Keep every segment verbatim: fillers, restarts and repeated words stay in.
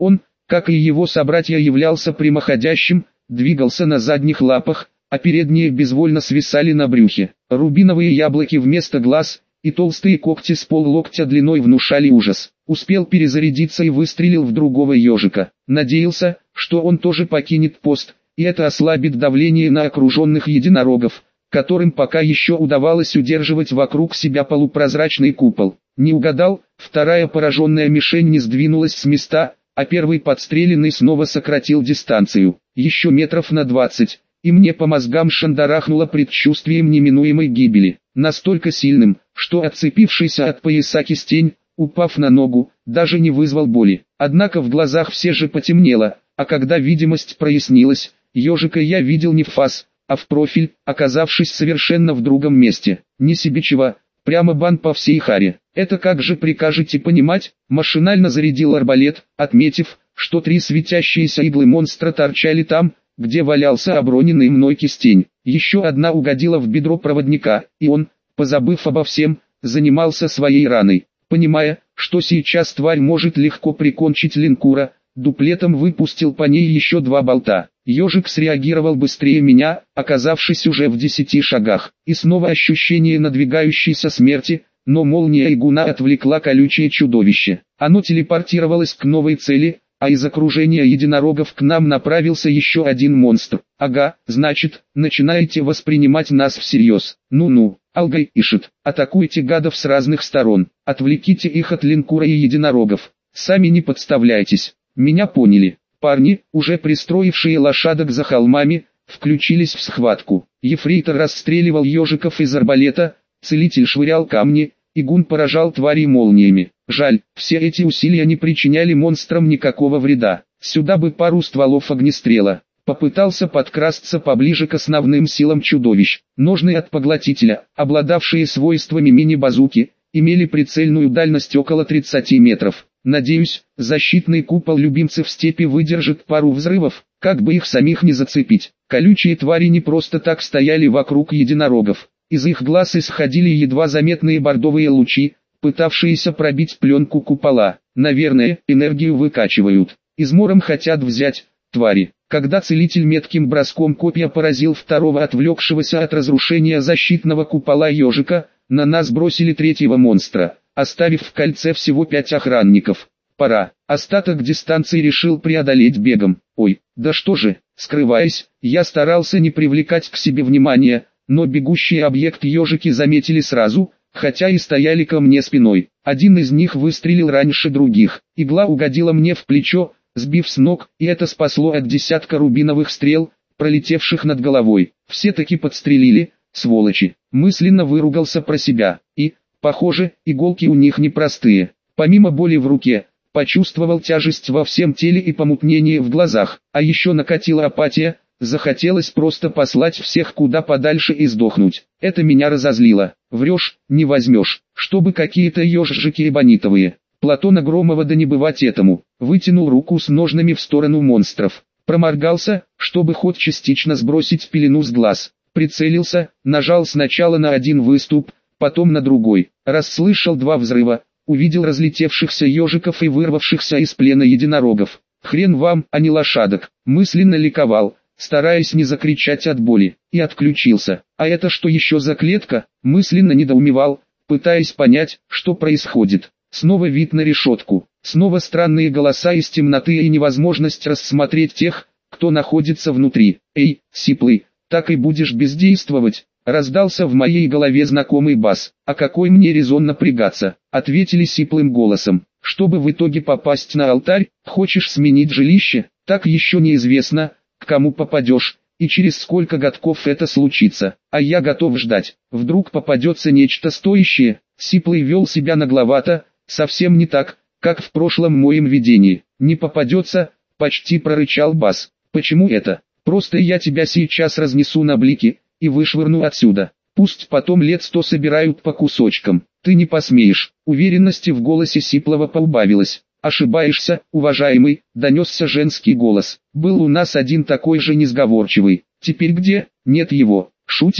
Он, как и его собратья, являлся прямоходящим, двигался на задних лапах, а передние безвольно свисали на брюхе. Рубиновые яблоки вместо глаз и толстые когти с поллоктя длиной внушали ужас. Успел перезарядиться и выстрелил в другого ежика. Надеялся, что он тоже покинет пост, и это ослабит давление на окруженных единорогов, которым пока еще удавалось удерживать вокруг себя полупрозрачный купол. Не угадал, вторая пораженная мишень не сдвинулась с места, а первый подстреленный снова сократил дистанцию, еще метров на двадцать, и мне по мозгам шандарахнуло предчувствием неминуемой гибели, настолько сильным, что отцепившийся от пояса кистень, упав на ногу, даже не вызвал боли. Однако в глазах все же потемнело, а когда видимость прояснилась, ежика я видел не в фас, а в профиль, оказавшись совершенно в другом месте. Не себечево, прямо бан по всей харе. Это как же прикажете понимать? Машинально зарядил арбалет, отметив, что три светящиеся иглы монстра торчали там, где валялся оброненный мной кистень. Еще одна угодила в бедро проводника, и он, позабыв обо всем, занимался своей раной. Понимая, что сейчас тварь может легко прикончить линкура, дуплетом выпустил по ней еще два болта. Ежик среагировал быстрее меня, оказавшись уже в десяти шагах. И снова ощущение надвигающейся смерти, но молния Игуна отвлекла колючее чудовище. Оно телепортировалось к новой цели, а из окружения единорогов к нам направился еще один монстр. Ага, значит, начинаете воспринимать нас всерьез. Ну-ну, Алгай и Шит, атакуйте гадов с разных сторон, отвлеките их от линкура и единорогов. Сами не подставляйтесь. Меня поняли. Парни, уже пристроившие лошадок за холмами, включились в схватку. Ефрейтор расстреливал ежиков из арбалета, целитель швырял камни, игун поражал тварей молниями. Жаль, все эти усилия не причиняли монстрам никакого вреда. Сюда бы пару стволов огнестрела. Попытался подкрасться поближе к основным силам чудовищ. Ножны от поглотителя, обладавшие свойствами мини-базуки, имели прицельную дальность около тридцати метров. Надеюсь, защитный купол любимцев степи выдержит пару взрывов, как бы их самих не зацепить. Колючие твари не просто так стояли вокруг единорогов. Из их глаз исходили едва заметные бордовые лучи, пытавшиеся пробить пленку купола. Наверное, энергию выкачивают. Измором хотят взять, твари. Когда целитель метким броском копья поразил второго отвлекшегося от разрушения защитного купола ежика, на нас бросили третьего монстра, оставив в кольце всего пять охранников. Пора. Остаток дистанции решил преодолеть бегом. Ой, да что же, скрываясь, я старался не привлекать к себе внимания, но бегущий объект ежики заметили сразу, хотя и стояли ко мне спиной. Один из них выстрелил раньше других. Игла угодила мне в плечо, сбив с ног, и это спасло от десятка рубиновых стрел, пролетевших над головой. Все таки подстрелили, сволочи. Мысленно выругался про себя. И, похоже, иголки у них непростые. Помимо боли в руке, почувствовал тяжесть во всем теле и помутнение в глазах. А еще накатила апатия, захотелось просто послать всех куда подальше и сдохнуть. Это меня разозлило. Врешь, не возьмешь, чтобы какие-то ежжики эбонитовые. Платона Громова да не бывать этому. Вытянул руку с ножными в сторону монстров. Проморгался, чтобы хоть частично сбросить пелену с глаз. Прицелился, нажал сначала на один выступ, потом на другой. Расслышал два взрыва, увидел разлетевшихся ежиков и вырвавшихся из плена единорогов. Хрен вам, а не лошадок. Мысленно ликовал, стараясь не закричать от боли, и отключился. А это что еще за клетка? Мысленно недоумевал, пытаясь понять, что происходит. Снова вид на решетку, снова странные голоса из темноты и невозможность рассмотреть тех, кто находится внутри. «Эй, сиплый, так и будешь бездействовать?» Раздался в моей голове знакомый бас. «А какой мне резон напрягаться?» Ответили сиплым голосом. «Чтобы в итоге попасть на алтарь, хочешь сменить жилище? Так еще неизвестно, к кому попадешь, и через сколько годков это случится. А я готов ждать. Вдруг попадется нечто стоящее». Сиплый вел себя нагловато, совсем не так, как в прошлом моем видении. «Не попадется», — почти прорычал бас. «Почему это? Просто я тебя сейчас разнесу на блики и вышвырну отсюда. Пусть потом лет сто собирают по кусочкам. Ты не посмеешь». Уверенности в голосе Сиплова поубавилось. «Ошибаешься, уважаемый», — донесся женский голос. «Был у нас один такой же несговорчивый. Теперь где? Нет его». «Шутишь?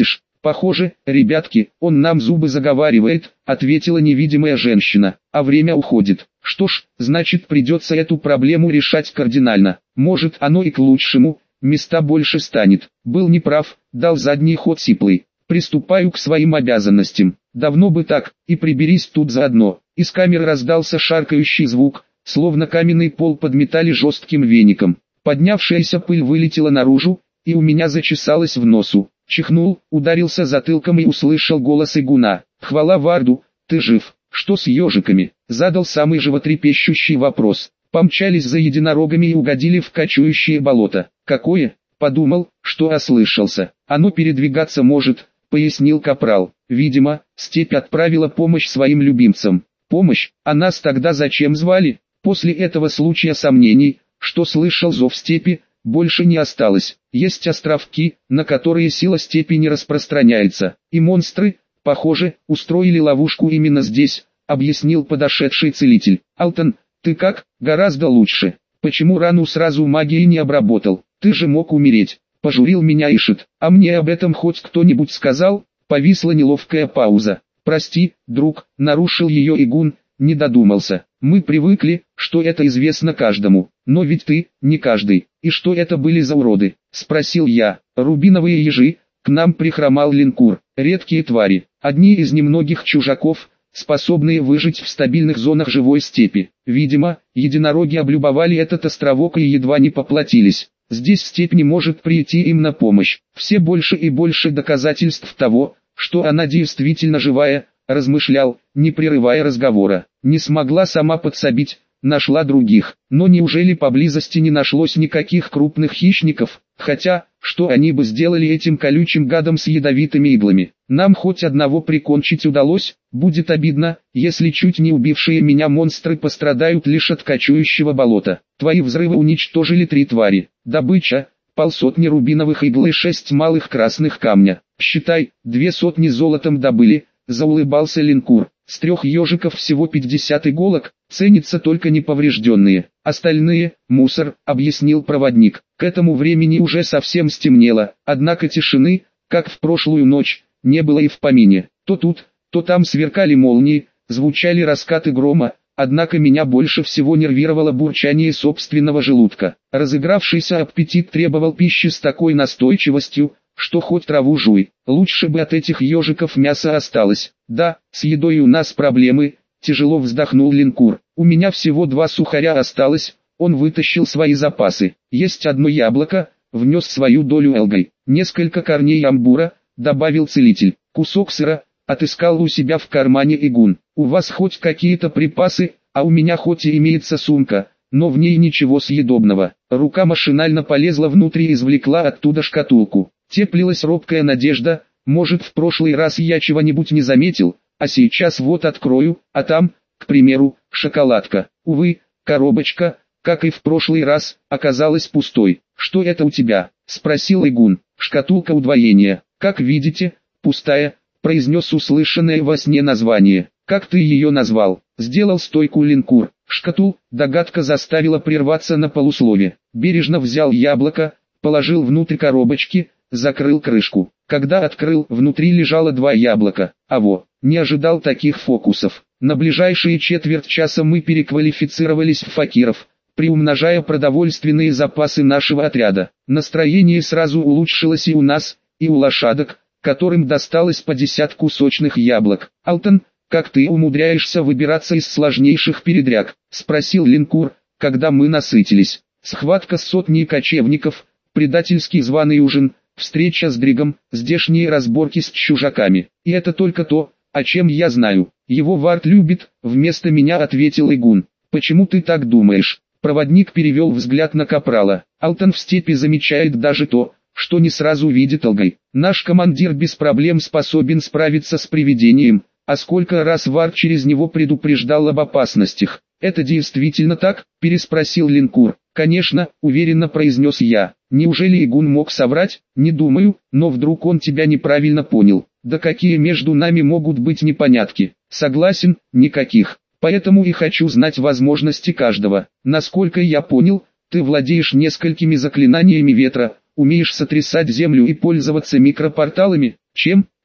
Похоже, ребятки, он нам зубы заговаривает, ответила невидимая женщина, а время уходит. Что ж, значит придется эту проблему решать кардинально. Может оно и к лучшему, места больше станет. Был неправ, дал задний ход сиплый. Приступаю к своим обязанностям. Давно бы так, и приберись тут заодно. Из камеры раздался шаркающий звук, словно каменный пол подметали жестким веником. Поднявшаяся пыль вылетела наружу, и у меня зачесалось в носу. Чихнул, ударился затылком и услышал голос Игуна. «Хвала Варду, ты жив. Что с ежиками?» Задал самый животрепещущий вопрос. Помчались за единорогами и угодили в кочующее болото. «Какое?» Подумал, что ослышался. «Оно передвигаться может», пояснил капрал. «Видимо, степь отправила помощь своим любимцам». «Помощь? А нас тогда зачем звали?» После этого случая сомнений, что слышал зов степи, больше не осталось. Есть островки, на которые сила степи не распространяется. И монстры, похоже, устроили ловушку именно здесь, объяснил подошедший целитель. «Алтан, ты как? Гораздо лучше. Почему рану сразу магией не обработал? Ты же мог умереть», пожурил меня Ишит. «А мне об этом хоть кто-нибудь сказал?» Повисла неловкая пауза. «Прости, друг», нарушил ее Игун, не додумался. «Мы привыкли, что это известно каждому. Но ведь ты, не каждый. И что это были за уроды?» Спросил я. «Рубиновые ежи», к нам прихромал Линкур. «Редкие твари. Одни из немногих чужаков, способные выжить в стабильных зонах живой степи. Видимо, единороги облюбовали этот островок и едва не поплатились. Здесь степь не может прийти им на помощь. Все больше и больше доказательств того, что она действительно живая», размышлял, не прерывая разговора. «Не смогла сама подсобить, нашла других. Но неужели поблизости не нашлось никаких крупных хищников? Хотя, что они бы сделали этим колючим гадом с ядовитыми иглами? Нам хоть одного прикончить удалось, будет обидно, если чуть не убившие меня монстры пострадают лишь от кочующего болота. Твои взрывы уничтожили три твари. Добыча, полсотни рубиновых игл и шесть малых красных камня. Считай, две сотни золотом добыли», заулыбался Линкур. «С трех ежиков всего пятьдесят иголок, ценятся только неповрежденные. Остальные – мусор», объяснил проводник. К этому времени уже совсем стемнело, однако тишины, как в прошлую ночь, не было и в помине. То тут, то там сверкали молнии, звучали раскаты грома, однако меня больше всего нервировало бурчание собственного желудка. Разыгравшийся аппетит требовал пищи с такой настойчивостью, что хоть траву жуй. Лучше бы от этих ежиков мясо осталось. «Да, с едой у нас проблемы», тяжело вздохнул Линкур. «У меня всего два сухаря осталось». Он вытащил свои запасы. «Есть одно яблоко», внес свою долю Элгой. «Несколько корней амбура», добавил целитель. «Кусок сыра», отыскал у себя в кармане Игун. «У вас хоть какие-то припасы, а у меня хоть и имеется сумка, но в ней ничего съедобного». Рука машинально полезла внутрь и извлекла оттуда шкатулку. Теплилась робкая надежда, может в прошлый раз я чего-нибудь не заметил, а сейчас вот открою, а там, к примеру, шоколадка. Увы, коробочка, как и в прошлый раз, оказалась пустой. «Что это у тебя?» – спросил Игун. «Шкатулка удвоения. Как видите, пустая», – произнес услышанное во сне название. «Как ты ее назвал?» – сделал стойку Линкур. «Шкатул», догадка заставила прерваться на полуслове. Бережно взял яблоко, положил внутрь коробочки, закрыл крышку. Когда открыл, внутри лежало два яблока. Аво, не ожидал таких фокусов. На ближайшие четверть часа мы переквалифицировались в факиров, приумножая продовольственные запасы нашего отряда. Настроение сразу улучшилось и у нас, и у лошадок, которым досталось по десятку сочных яблок. «Алтан, как ты умудряешься выбираться из сложнейших передряг?» – спросил Линкур, когда мы насытились. «Схватка с сотней кочевников, предательский званый ужин, встреча с Дригом, здешние разборки с чужаками. И это только то, о чем я знаю. Его Вард любит», вместо меня ответил Игун. «Почему ты так думаешь?» Проводник перевел взгляд на капрала. «Алтан в степи замечает даже то, что не сразу видит Алгай. Наш командир без проблем способен справиться с привидением, а сколько раз Вард через него предупреждал об опасностях». «Это действительно так?» – переспросил Линкур. «Конечно», – уверенно произнес я. «Неужели Игун мог соврать? Не думаю, но вдруг он тебя неправильно понял. Да какие между нами могут быть непонятки?» «Согласен, никаких. Поэтому и хочу знать возможности каждого. Насколько я понял, ты владеешь несколькими заклинаниями ветра, умеешь сотрясать землю и пользоваться микропорталами». «Чем?»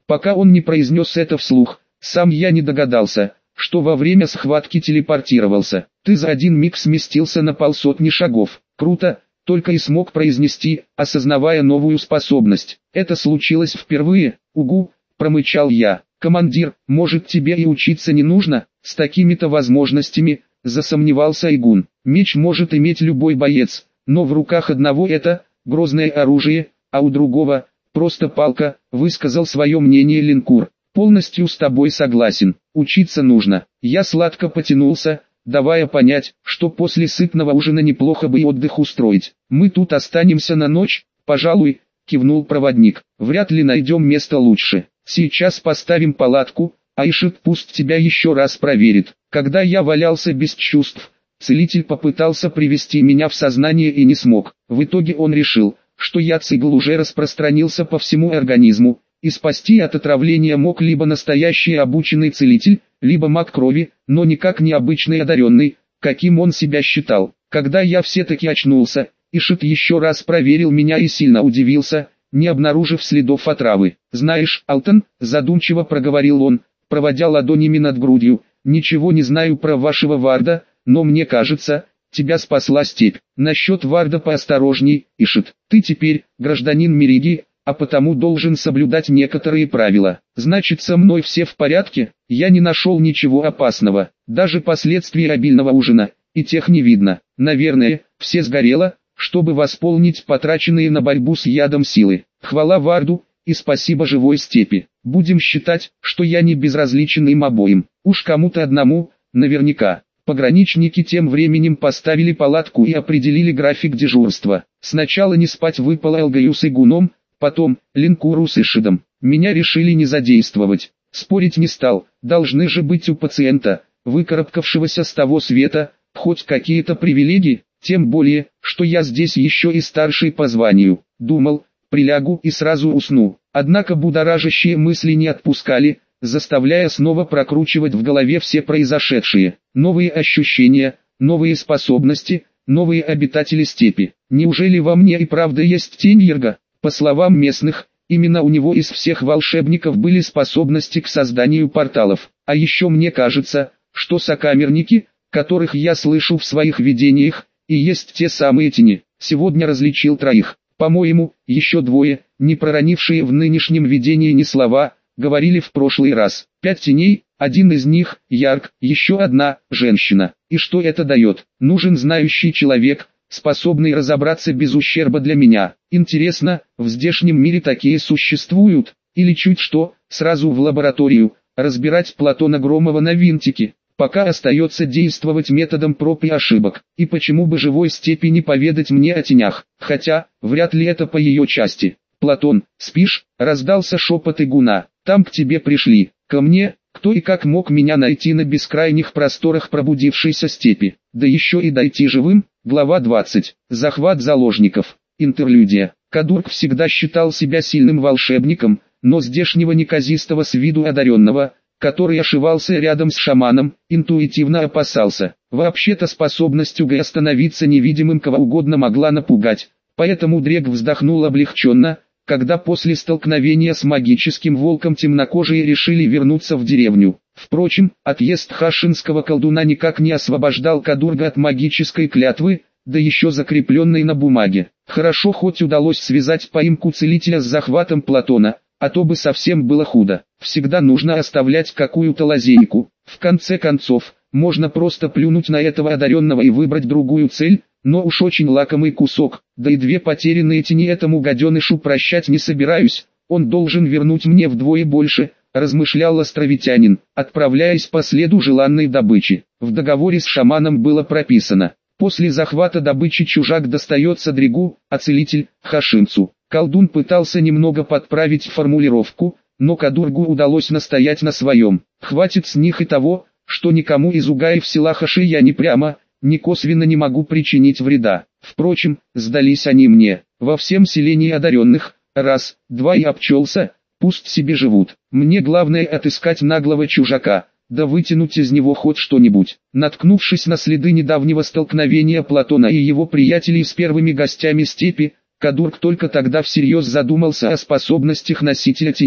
Пока он не произнес это вслух, сам я не догадался, что во время схватки телепортировался. Ты за один миг сместился на полсотни шагов. Круто, только и смог произнести, осознавая новую способность. Это случилось впервые, угу, промычал я. Командир, может тебе и учиться не нужно, с такими-то возможностями, засомневался Игун. Меч может иметь любой боец, но в руках одного это, грозное оружие, а у другого, просто палка, высказал свое мнение Линкур. Полностью с тобой согласен, учиться нужно. Я сладко потянулся, давая понять, что после сытного ужина неплохо бы и отдых устроить. Мы тут останемся на ночь, пожалуй, кивнул проводник. Вряд ли найдем место лучше. Сейчас поставим палатку, а Ишит пусть тебя еще раз проверит. Когда я валялся без чувств, целитель попытался привести меня в сознание и не смог. В итоге он решил, что яд цигл уже распространился по всему организму, и спасти от отравления мог либо настоящий обученный целитель, либо маг крови, но никак не обычный одаренный, каким он себя считал. Когда я все-таки очнулся, Ишит еще раз проверил меня и сильно удивился, не обнаружив следов отравы. «Знаешь, Алтан», задумчиво проговорил он, проводя ладонями над грудью, «ничего не знаю про вашего Варда, но мне кажется, тебя спасла степь. Насчет Варда поосторожней, Ишит. Ты теперь, гражданин Мериги, а потому должен соблюдать некоторые правила. Значит, со мной все в порядке?» Я не нашел ничего опасного, даже последствий обильного ужина, и тех не видно. Наверное, все сгорело, чтобы восполнить потраченные на борьбу с ядом силы. Хвала Варду, и спасибо живой степи. Будем считать, что я не безразличен им обоим. Уж кому-то одному, наверняка. Пограничники тем временем поставили палатку и определили график дежурства. Сначала не спать выпало Элгаю с Игуном, потом Линкуру с Ишидом. Меня решили не задействовать. Спорить не стал, должны же быть у пациента, выкарабкавшегося с того света, хоть какие-то привилегии, тем более, что я здесь еще и старший по званию. Думал, прилягу и сразу усну. Однако будоражащие мысли не отпускали, заставляя снова прокручивать в голове все произошедшие. Новые ощущения, новые способности, новые обитатели степи. Неужели во мне и правда есть тень Йерга? По словам местных, именно у него из всех волшебников были способности к созданию порталов. А еще мне кажется, что сокамерники, которых я слышу в своих видениях, и есть те самые тени. Сегодня различил троих. По-моему, еще двое, не проронившие в нынешнем видении ни слова, говорили в прошлый раз. Пять теней, один из них – Ярк, еще одна – женщина. И что это дает? Нужен знающий человек, способный разобраться без ущерба для меня. Интересно, в здешнем мире такие существуют? Или чуть что, сразу в лабораторию, разбирать Платона Громова на винтики? Пока остается действовать методом проб и ошибок. И почему бы живой степи не поведать мне о тенях? Хотя, вряд ли это по ее части. «Платон, спишь?» – раздался шепот Игуна. «Там к тебе пришли. Ко мне? Кто и как мог меня найти на бескрайних просторах пробудившейся степи? Да еще и дойти живым?» Глава двадцать. Захват заложников. Интерлюдия. Кадург всегда считал себя сильным волшебником, но здешнего неказистого с виду одаренного, который ошивался рядом с шаманом, интуитивно опасался. Вообще-то способность Угая становиться невидимым кого угодно могла напугать, поэтому Дрек вздохнул облегченно, когда после столкновения с магическим волком темнокожие решили вернуться в деревню. Впрочем, отъезд хашинского колдуна никак не освобождал Кадурга от магической клятвы, да еще закрепленной на бумаге. Хорошо хоть удалось связать поимку целителя с захватом Платона, а то бы совсем было худо. Всегда нужно оставлять какую-то лазейку. В конце концов, можно просто плюнуть на этого одаренного и выбрать другую цель, но уж очень лакомый кусок, да и две потерянные тени этому гаденышу прощать не собираюсь, он должен вернуть мне вдвое больше, размышлял островитянин, отправляясь по следу желанной добычи. В договоре с шаманом было прописано: после захвата добычи чужак достается Дрегу, а целитель – хашимцу. Колдун пытался немного подправить формулировку, но Кадургу удалось настоять на своем. Хватит с них и того, что никому из угаев села Хаши я ни прямо, ни косвенно не могу причинить вреда. Впрочем, сдались они мне. Во всем селении одаренных, раз, два и обчелся, пусть себе живут. Мне главное отыскать наглого чужака, да вытянуть из него хоть что-нибудь. Наткнувшись на следы недавнего столкновения Платона и его приятелей с первыми гостями степи, Кадург только тогда всерьез задумался о способностях носителя теней.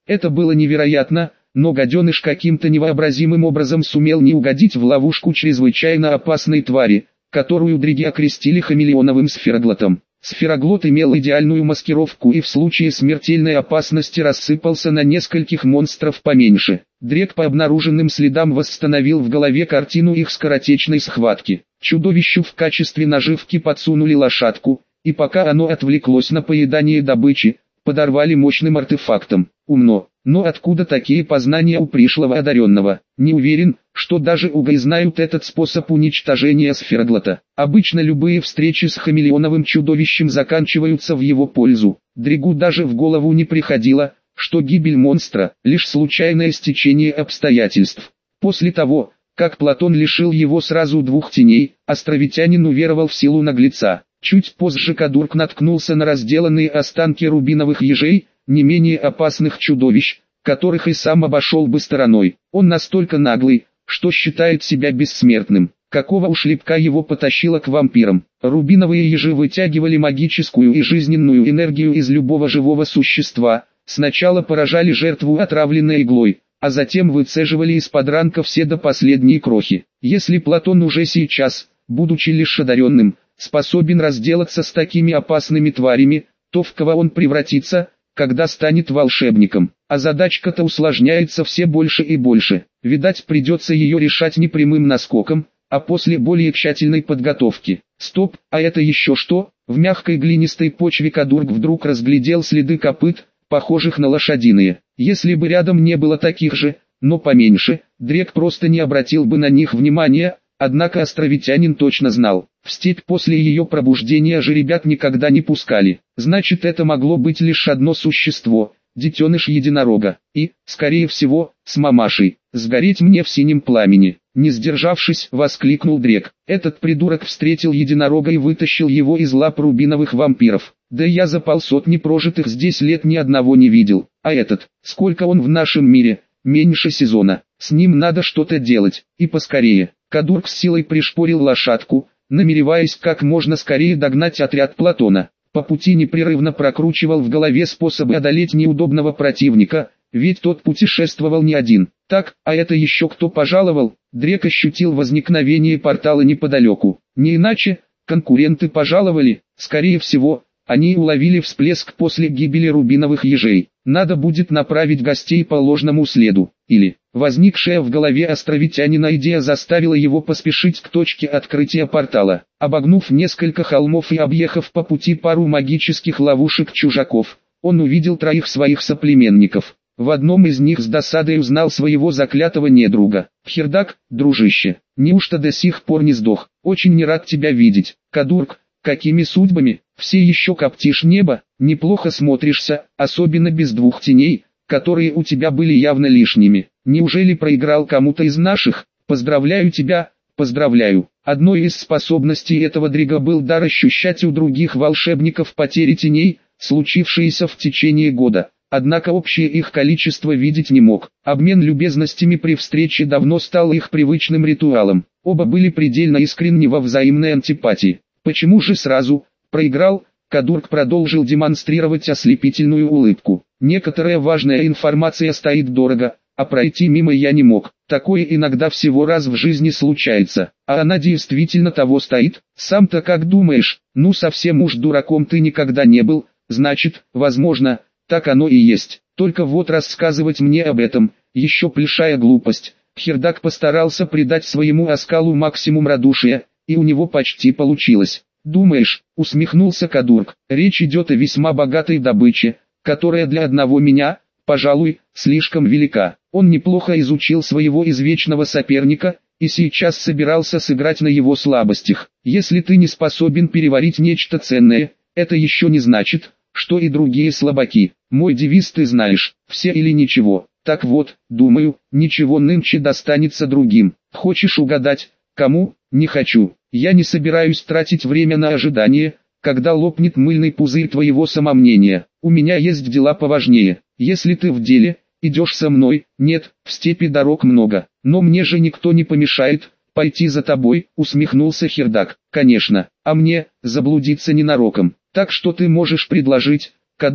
Это было невероятно, но гаденыш каким-то невообразимым образом сумел не угодить в ловушку чрезвычайно опасной твари, которую дриги окрестили хамелеоновым сфероглотом. Сфероглот имел идеальную маскировку и в случае смертельной опасности рассыпался на нескольких монстров поменьше. Дрек по обнаруженным следам восстановил в голове картину их скоротечной схватки. Чудовищу в качестве наживки подсунули лошадку, и пока оно отвлеклось на поедание добычи, подорвали мощным артефактом. Умно. Но откуда такие познания у пришлого одаренного? Не уверен, что даже угаи знают этот способ уничтожения сфероглота. Обычно любые встречи с хамелеоновым чудовищем заканчиваются в его пользу. Дрегу даже в голову не приходило, что гибель монстра – лишь случайное стечение обстоятельств. После того, как Платон лишил его сразу двух теней, островитянин уверовал в силу наглеца. Чуть позже Кадурк наткнулся на разделанные останки рубиновых ежей, не менее опасных чудовищ, которых и сам обошел бы стороной. Он настолько наглый, что считает себя бессмертным. Какого ушлепка его потащило к вампирам? Рубиновые ежи вытягивали магическую и жизненную энергию из любого живого существа, сначала поражали жертву отравленной иглой, а затем выцеживали из-под ранка все до последней крохи. Если Платон уже сейчас, будучи лишь одаренным, способен разделаться с такими опасными тварями, то в кого он превратится, когда станет волшебником? А задачка-то усложняется все больше и больше. Видать, придется ее решать не прямым наскоком, а после более тщательной подготовки. Стоп, а это еще что? В мягкой глинистой почве Кадурк вдруг разглядел следы копыт, похожих на лошадиные. Если бы рядом не было таких же, но поменьше, Дрек просто не обратил бы на них внимания. Однако островитянин точно знал, в степь после ее пробуждения жеребят никогда не пускали. Значит, это могло быть лишь одно существо, детеныш единорога, и, скорее всего, с мамашей. «Сгореть мне в синем пламени!» Не сдержавшись, воскликнул Дрек. Этот придурок встретил единорога и вытащил его из лап рубиновых вампиров. Да я за полсотни прожитых здесь лет ни одного не видел. А этот, сколько он в нашем мире? Меньше сезона. С ним надо что-то делать, и поскорее. Кадурк с силой пришпорил лошадку, намереваясь как можно скорее догнать отряд Платона. По пути непрерывно прокручивал в голове способы одолеть неудобного противника, ведь тот путешествовал не один. Так, а это еще кто пожаловал? Дрек ощутил возникновение портала неподалеку. Не иначе, конкуренты пожаловали, скорее всего, они уловили всплеск после гибели рубиновых ежей. Надо будет направить гостей по ложному следу. Или, возникшая в голове островитянина идея заставила его поспешить к точке открытия портала. Обогнув несколько холмов и объехав по пути пару магических ловушек чужаков, он увидел троих своих соплеменников. В одном из них с досадой узнал своего заклятого недруга. «Хердак, дружище, неужто до сих пор не сдох? Очень не рад тебя видеть. Кадурк, какими судьбами? Все еще коптишь небо, неплохо смотришься, особенно без двух теней, которые у тебя были явно лишними. Неужели проиграл кому-то из наших? Поздравляю тебя, поздравляю». Одной из способностей этого дрига был дар ощущать у других волшебников потери теней, случившиеся в течение года. Однако общее их количество видеть не мог. Обмен любезностями при встрече давно стал их привычным ритуалом. Оба были предельно искренни во взаимной антипатии. Почему же сразу проиграл? Кадурк продолжил демонстрировать ослепительную улыбку. Некоторая важная информация стоит дорого, а пройти мимо я не мог. Такое иногда всего раз в жизни случается. А она действительно того стоит? Сам-то как думаешь? Ну совсем уж дураком ты никогда не был, значит, возможно, так оно и есть. Только вот рассказывать мне об этом, еще плешая глупость. Хердак постарался придать своему оскалу максимум радушия, и у него почти получилось. «Думаешь?» — усмехнулся Кадурк. «Речь идет о весьма богатой добыче, которая для одного меня, пожалуй, слишком велика». Он неплохо изучил своего извечного соперника, и сейчас собирался сыграть на его слабостях. «Если ты не способен переварить нечто ценное, это еще не значит, что и другие слабаки. Мой девиз ты знаешь, все или ничего. Так вот, думаю, ничего нынче достанется другим. Хочешь угадать, кому? Не хочу. Я не собираюсь тратить время на ожидание, когда лопнет мыльный пузырь твоего самомнения. У меня есть дела поважнее. Если ты в деле, идешь со мной. Нет, в степи дорог много. Но мне же никто не помешает пойти за тобой, усмехнулся Хердак. Конечно, а мне, заблудиться ненароком. Так что ты можешь предложить?» Кадурк,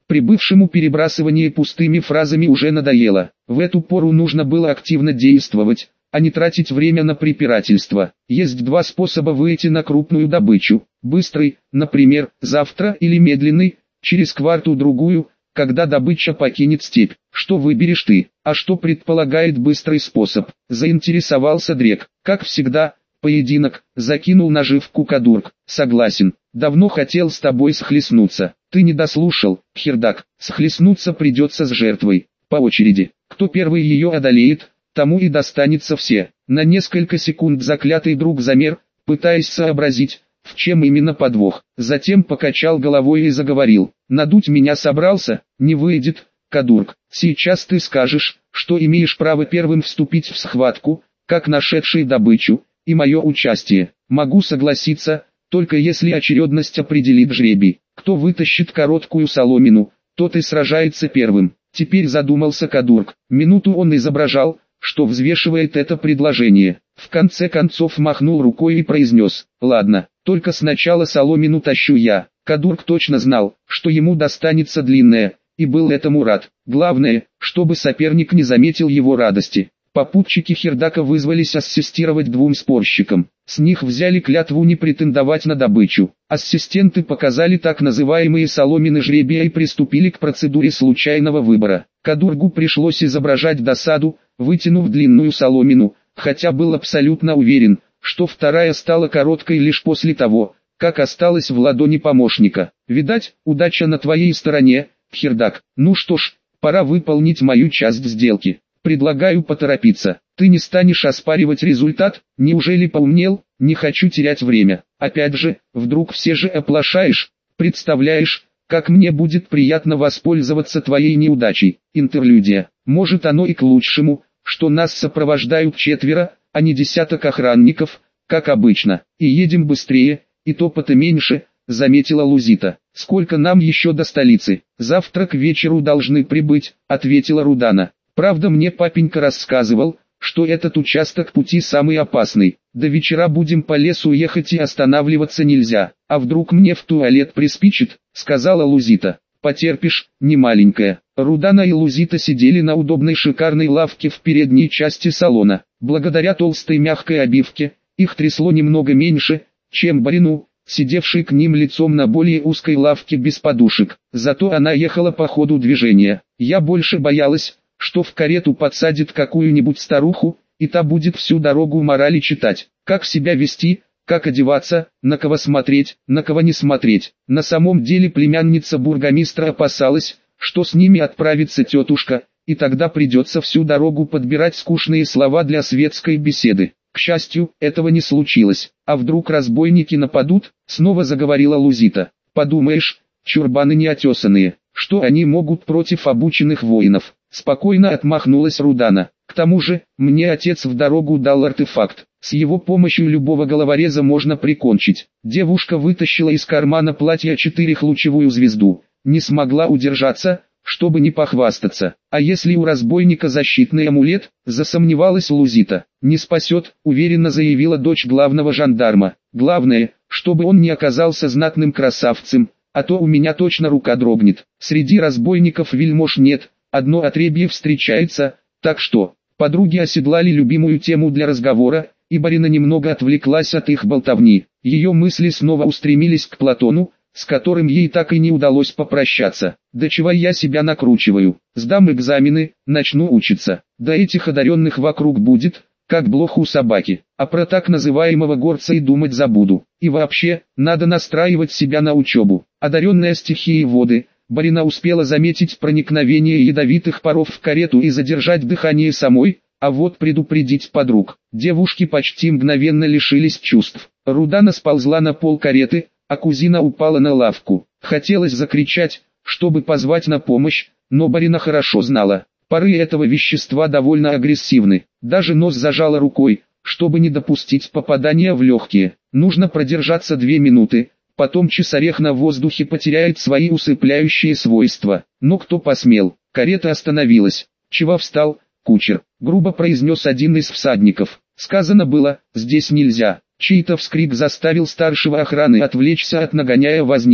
Прибывшему перебрасывание пустыми фразами уже надоело. В эту пору нужно было активно действовать, а не тратить время на препирательство. Есть два способа выйти на крупную добычу. Быстрый, например, завтра, или медленный, через кварту-другую, когда добыча покинет степь. Что выберешь ты? А что предполагает быстрый способ? Заинтересовался Дрек. Как всегда, поединок, закинул наживку Кадурк. Согласен, давно хотел с тобой схлестнуться. Ты не дослушал, Хердак. Схлестнуться придется с жертвой. По очереди. Кто первый ее одолеет, тому и достанется все. На несколько секунд заклятый друг замер, пытаясь сообразить, в чем именно подвох. Затем покачал головой и заговорил. Надуть меня собрался? Не выйдет, Кадурк. Сейчас ты скажешь, что имеешь право первым вступить в схватку, как нашедший добычу, и мое участие. Могу согласиться, только если очередность определит жребий. Кто вытащит короткую соломину, тот и сражается первым. Теперь задумался Кадурк. Минуту он изображал, что взвешивает это предложение. В конце концов махнул рукой и произнес: «Ладно, только сначала соломину тащу я». Кадурк точно знал, что ему достанется длинная, и был этому рад. Главное, чтобы соперник не заметил его радости. Попутчики Хердака вызвались ассистировать двум спорщикам. С них взяли клятву не претендовать на добычу. Ассистенты показали так называемые соломины жребия и приступили к процедуре случайного выбора. Кадургу пришлось изображать досаду, вытянув длинную соломину, хотя был абсолютно уверен, что вторая стала короткой лишь после того, как осталась в ладони помощника. «Видать, удача на твоей стороне, Хердак. Ну что ж, пора выполнить мою часть сделки. Предлагаю поторопиться. Ты не станешь оспаривать результат? Неужели поумнел? Не хочу терять время. Опять же, вдруг все же оплошаешь? Представляешь, как мне будет приятно воспользоваться твоей неудачей». Интерлюдия. Может, оно и к лучшему, что нас сопровождают четверо, а не десяток охранников, как обычно. И едем быстрее, и топота меньше, заметила Лузита. Сколько нам еще до столицы? Завтра к вечеру должны прибыть, ответила Рудана. Правда, мне папенька рассказывал, что этот участок пути самый опасный. До вечера будем по лесу ехать и останавливаться нельзя. А вдруг мне в туалет приспичит, сказала Лузита. Потерпишь, не маленькая. Рудана и Лузита сидели на удобной шикарной лавке в передней части салона. Благодаря толстой мягкой обивке, их трясло немного меньше, чем Барину, сидевший к ним лицом на более узкой лавке без подушек. Зато она ехала по ходу движения. Я больше боялась, что в карету подсадит какую-нибудь старуху, и та будет всю дорогу морали читать, как себя вести, как одеваться, на кого смотреть, на кого не смотреть. На самом деле племянница бургомистра опасалась, что с ними отправится тетушка, и тогда придется всю дорогу подбирать скучные слова для светской беседы. К счастью, этого не случилось. А вдруг разбойники нападут, снова заговорила Лузита. Подумаешь, чурбаны неотесанные, что они могут против обученных воинов? Спокойно отмахнулась Рудана. К тому же, мне отец в дорогу дал артефакт. С его помощью любого головореза можно прикончить. Девушка вытащила из кармана платья четырехлучевую звезду. Не смогла удержаться, чтобы не похвастаться. А если у разбойника защитный амулет, засомневалась Лузита. Не спасет, уверенно заявила дочь главного жандарма. Главное, чтобы он не оказался знатным красавцем, а то у меня точно рука дрогнет. Среди разбойников вельмож нет, одно отребье встречается, так что... Подруги оседлали любимую тему для разговора, и Барина немного отвлеклась от их болтовни. Ее мысли снова устремились к Платону, с которым ей так и не удалось попрощаться. «Да чего я себя накручиваю? Сдам экзамены, начну учиться. Да этих одаренных вокруг будет, как блох у собаки. А про так называемого горца и думать забуду. И вообще, надо настраивать себя на учебу». Одаренная стихией воды, Барина успела заметить проникновение ядовитых паров в карету и задержать дыхание самой, а вот предупредить подруг. Девушки почти мгновенно лишились чувств. Рудана сползла на пол кареты, а кузина упала на лавку. Хотелось закричать, чтобы позвать на помощь, но Барина хорошо знала. Пары этого вещества довольно агрессивны. Даже нос зажала рукой, чтобы не допустить попадания в легкие. Нужно продержаться две минуты. Потом чесарех на воздухе потеряет свои усыпляющие свойства. Но кто посмел? Карета остановилась. «Чего встал, кучер?» — грубо произнес один из всадников. Сказано было, здесь нельзя. Чей-то вскрик заставил старшего охраны отвлечься от нагоняя возницы.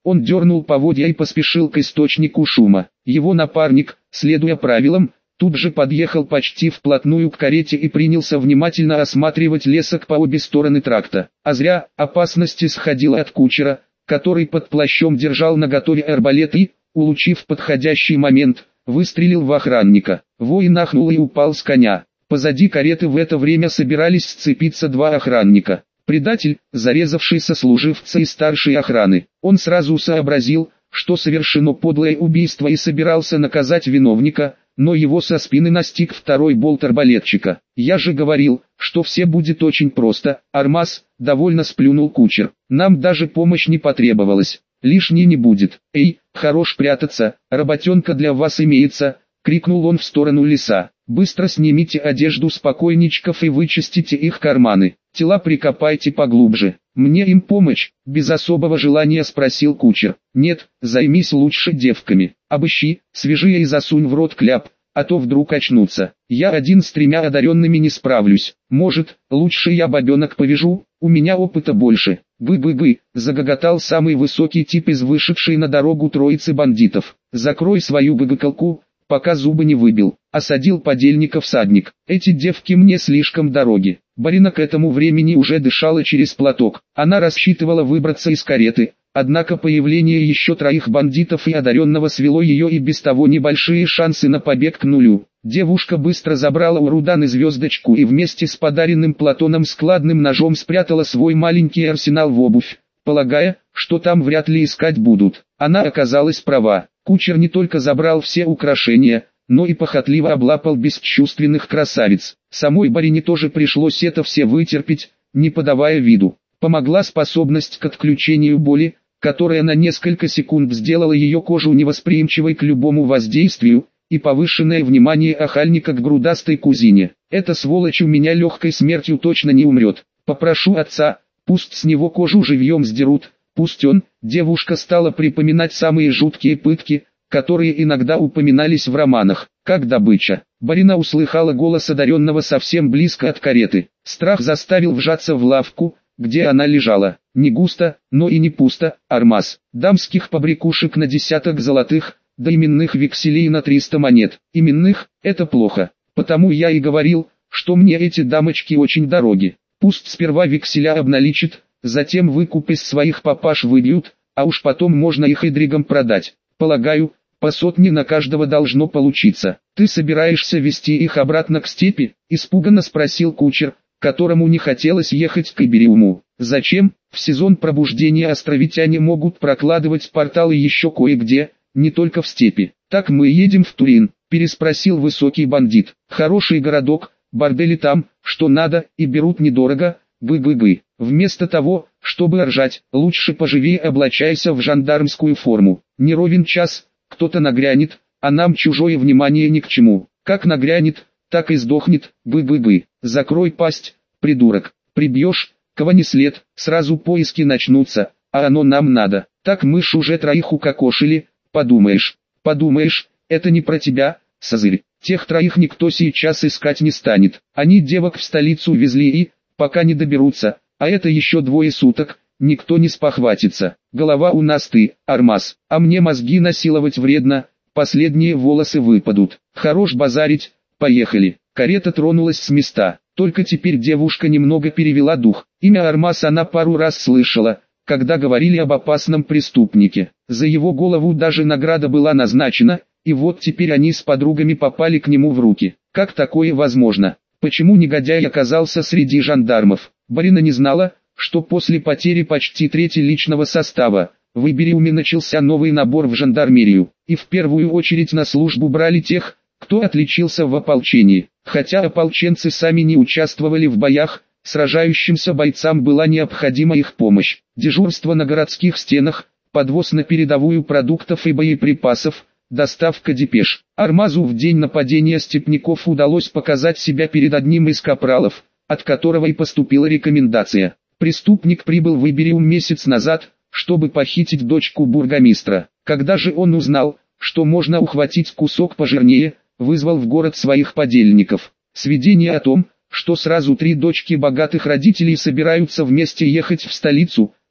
Он дернул поводья и поспешил к источнику шума. Его напарник, следуя правилам, тут же подъехал почти вплотную к карете и принялся внимательно осматривать лесок по обе стороны тракта. А зря, опасность исходила от кучера, который под плащом держал наготове арбалет и, улучив подходящий момент, выстрелил в охранника. Воин ахнул и упал с коня. Позади кареты в это время собирались сцепиться два охранника. Предатель, зарезавший сослуживца из старшей охраны. Он сразу сообразил, что совершено подлое убийство и собирался наказать виновника, но его со спины настиг второй болт арбалетчика. «Я же говорил, что все будет очень просто, Армаз», — довольно сплюнул кучер. «Нам даже помощь не потребовалась. Лишней не будет. Эй, хорош прятаться, работенка для вас имеется», — крикнул он в сторону леса. «Быстро снимите одежду с покойничков и вычистите их карманы. Тела прикопайте поглубже. Мне им помочь?» — без особого желания спросил кучер. «Нет, займись лучше девками. Обыщи, свяжи и засунь в рот кляп, а то вдруг очнутся. Я один с тремя одаренными не справлюсь. Может, лучше я бабенок повяжу, у меня опыта больше». «Бы-бы-бы», — загоготал самый высокий тип из вышедшей на дорогу троицы бандитов. «Закрой свою быгоколку, пока зубы не выбил», — осадил подельника всадник. «Эти девки мне слишком дороги». Барина к этому времени уже дышала через платок. Она рассчитывала выбраться из кареты, однако появление еще троих бандитов и одаренного свело ее и без того небольшие шансы на побег к нулю. Девушка быстро забрала у Руданы звездочку и вместе с подаренным Платоном складным ножом спрятала свой маленький арсенал в обувь, полагая, что там вряд ли искать будут. Она оказалась права. Кучер не только забрал все украшения, но и похотливо облапал бесчувственных красавиц. Самой Барине тоже пришлось это все вытерпеть, не подавая виду. Помогла способность к отключению боли, которая на несколько секунд сделала ее кожу невосприимчивой к любому воздействию, и повышенное внимание охальника к грудастой кузине. «Эта сволочь у меня легкой смертью точно не умрет. Попрошу отца, пусть с него кожу живьем сдерут, пусть он». Девушка стала припоминать самые жуткие пытки, которые иногда упоминались в романах, как добыча. Барина услыхала голос одаренного совсем близко от кареты. Страх заставил вжаться в лавку, где она лежала. Не густо, но и не пусто. Армаз. Дамских побрякушек на десяток золотых, да именных векселей на триста монет. Именных – это плохо. Потому я и говорил, что мне эти дамочки очень дороги. Пусть сперва векселя обналичат, затем выкуп из своих папаш выбьют, а уж потом можно их идригам продать. Полагаю, по сотне на каждого должно получиться. «Ты собираешься вести их обратно к степи?» – испуганно спросил кучер, которому не хотелось ехать к Ибериуму. «Зачем? В сезон пробуждения островитяне могут прокладывать порталы еще кое-где, не только в степи». «Так мы едем в Турин?» – переспросил высокий бандит. «Хороший городок, бордели там, что надо, и берут недорого, бы-бы-бы. Вместо того, чтобы ржать, лучше поживее облачайся в жандармскую форму. Не ровен час, кто-то нагрянет, а нам чужое внимание ни к чему. Как нагрянет, так и сдохнет, бы-бы-бы. Закрой пасть, придурок. Прибьешь, кого не след, сразу поиски начнутся, а оно нам надо. Так мы ж уже троих укокошили, подумаешь, подумаешь, это не про тебя, созырь. Тех троих никто сейчас искать не станет. Они девок в столицу везли и, пока не доберутся, а это еще двое суток, никто не спохватится. Голова у нас ты, Армаз, а мне мозги насиловать вредно, последние волосы выпадут. Хорош базарить, поехали». Карета тронулась с места, только теперь девушка немного перевела дух. Имя Армаз она пару раз слышала, когда говорили об опасном преступнике. За его голову даже награда была назначена, и вот теперь они с подругами попали к нему в руки. Как такое возможно? Почему негодяй оказался среди жандармов? Барина не знала, что после потери почти трети личного состава, в Ибериуме начался новый набор в жандармерию, и в первую очередь на службу брали тех, кто отличился в ополчении. Хотя ополченцы сами не участвовали в боях, сражающимся бойцам была необходима их помощь. Дежурство на городских стенах, подвоз на передовую продуктов и боеприпасов, доставка депеш. Армазу в день нападения степняков удалось показать себя перед одним из капралов, от которого и поступила рекомендация. Преступник прибыл в Ибериум месяц назад, чтобы похитить дочку бургомистра. Когда же он узнал, что можно ухватить кусок пожирнее, вызвал в город своих подельников. Сведения о том, что сразу три дочки богатых родителей собираются вместе ехать в столицу,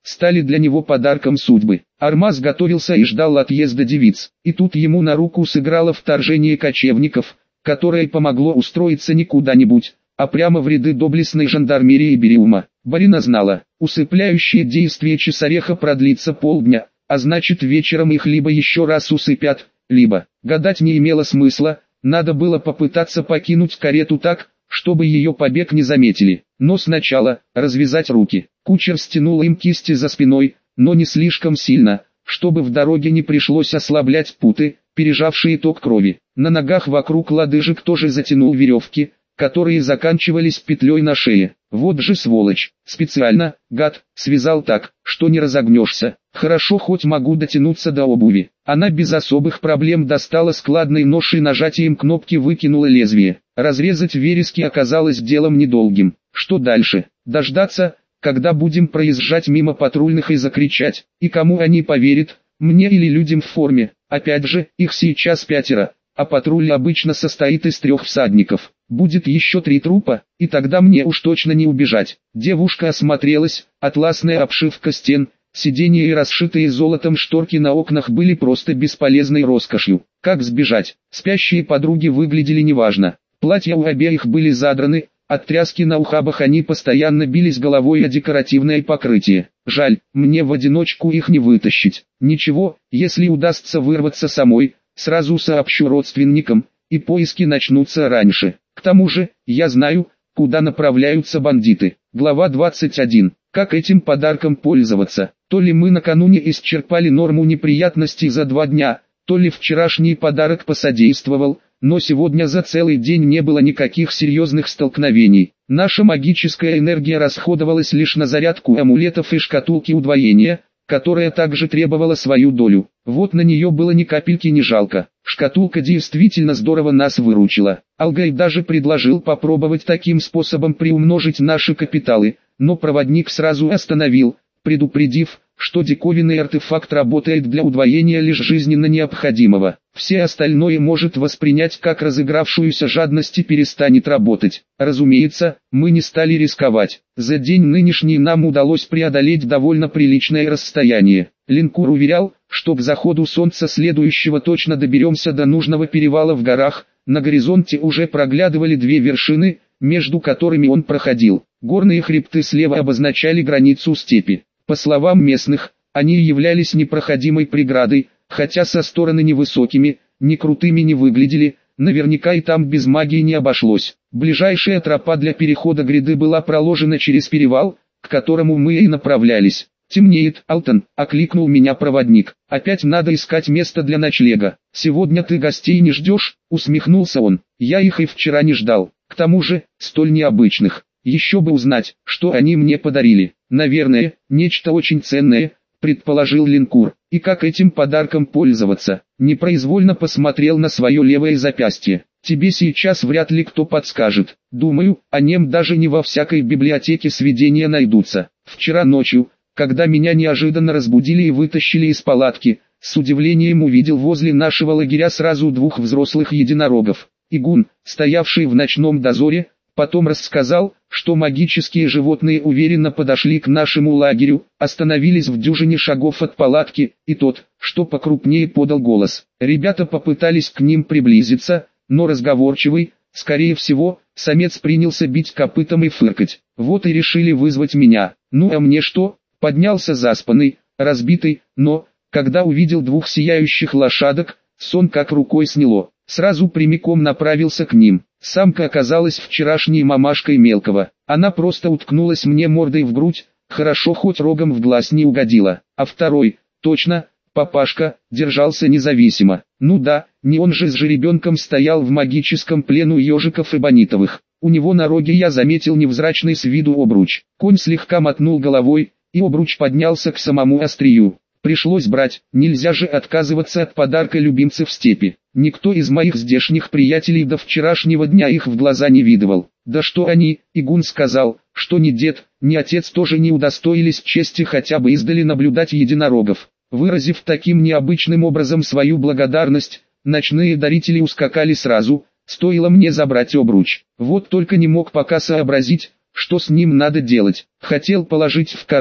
стали для него подарком судьбы. Армаз готовился и ждал отъезда девиц, и тут ему на руку сыграло вторжение кочевников, которое помогло устроиться не куда-нибудь, а прямо в ряды доблестной жандармерии Бериума. Барина знала, усыпляющее действие чесареха продлится полдня, а значит вечером их либо еще раз усыпят, либо, гадать не имело смысла, надо было попытаться покинуть карету так, чтобы ее побег не заметили. Но сначала, развязать руки. Кучер стянул им кисти за спиной, но не слишком сильно, чтобы в дороге не пришлось ослаблять путы, пережавшие ток крови. На ногах вокруг лодыжек тоже затянул веревки, которые заканчивались петлей на шее. Вот же сволочь, специально, гад, связал так, что не разогнешься. Хорошо, хоть могу дотянуться до обуви. Она без особых проблем достала складный нож и нажатием кнопки выкинула лезвие. Разрезать верески оказалось делом недолгим. Что дальше? Дождаться, когда будем проезжать мимо патрульных и закричать. И кому они поверят, мне или людям в форме? Опять же, их сейчас пятеро, а патруль обычно состоит из трех всадников. Будет еще три трупа, и тогда мне уж точно не убежать. Девушка осмотрелась, атласная обшивка стен, сиденья и расшитые золотом шторки на окнах были просто бесполезной роскошью. Как сбежать? Спящие подруги выглядели неважно. Платья у обеих были задраны, от тряски на ухабах они постоянно бились головой о декоративное покрытие. Жаль, мне в одиночку их не вытащить. Ничего, если удастся вырваться самой, сразу сообщу родственникам, и поиски начнутся раньше. К тому же, я знаю, куда направляются бандиты. Глава двадцать один. Как этим подарком пользоваться? То ли мы накануне исчерпали норму неприятностей за два дня, то ли вчерашний подарок посодействовал, но сегодня за целый день не было никаких серьезных столкновений. Наша магическая энергия расходовалась лишь на зарядку амулетов и шкатулки удвоения, которая также требовала свою долю. Вот на нее было ни капельки не жалко. Шкатулка действительно здорово нас выручила. Алгай даже предложил попробовать таким способом приумножить наши капиталы, но проводник сразу остановил, предупредив, что диковинный артефакт работает для удвоения лишь жизненно необходимого. Все остальное может воспринять как разыгравшуюся жадность и перестанет работать. Разумеется, мы не стали рисковать. За день нынешний нам удалось преодолеть довольно приличное расстояние. Линкор уверял, что к заходу солнца следующего точно доберемся до нужного перевала в горах. На горизонте уже проглядывали две вершины, между которыми он проходил. Горные хребты слева обозначали границу степи. По словам местных, они являлись непроходимой преградой, хотя со стороны невысокими, ни крутыми не выглядели, наверняка и там без магии не обошлось. Ближайшая тропа для перехода гряды была проложена через перевал, к которому мы и направлялись. «Темнеет, Алтон», — окликнул меня проводник. «Опять надо искать место для ночлега. Сегодня ты гостей не ждешь?» — усмехнулся он. «Я их и вчера не ждал. К тому же, столь необычных. Еще бы узнать, что они мне подарили. Наверное, нечто очень ценное», — предположил Линкур. «И как этим подарком пользоваться?» Непроизвольно посмотрел на свое левое запястье. «Тебе сейчас вряд ли кто подскажет. Думаю, о нем даже не во всякой библиотеке сведения найдутся. Вчера ночью, когда меня неожиданно разбудили и вытащили из палатки, с удивлением увидел возле нашего лагеря сразу двух взрослых единорогов. Игун, стоявший в ночном дозоре, потом рассказал, что магические животные уверенно подошли к нашему лагерю, остановились в дюжине шагов от палатки, и тот, что покрупнее, подал голос. Ребята попытались к ним приблизиться, но разговорчивый, скорее всего, самец принялся бить копытом и фыркать. Вот и решили вызвать меня. Ну а мне что? Поднялся заспанный, разбитый, но, когда увидел двух сияющих лошадок, сон как рукой сняло. Сразу прямиком направился к ним. Самка оказалась вчерашней мамашкой мелкого. Она просто уткнулась мне мордой в грудь, хорошо хоть рогом в глаз не угодила. А второй, точно, папашка, держался независимо. Ну да, не он же с жеребенком стоял в магическом плену ежиков и бонитовых. У него на роге я заметил невзрачный с виду обруч. Конь слегка мотнул головой, и обруч поднялся к самому острию. Пришлось брать, нельзя же отказываться от подарка любимцев степи. Никто из моих здешних приятелей до вчерашнего дня их в глаза не видывал. Да что они, Игун сказал, что ни дед, ни отец тоже не удостоились чести хотя бы издали наблюдать единорогов. Выразив таким необычным образом свою благодарность, ночные дарители ускакали сразу, стоило мне забрать обруч. Вот только не мог пока сообразить, что с ним надо делать. Хотел положить в карман,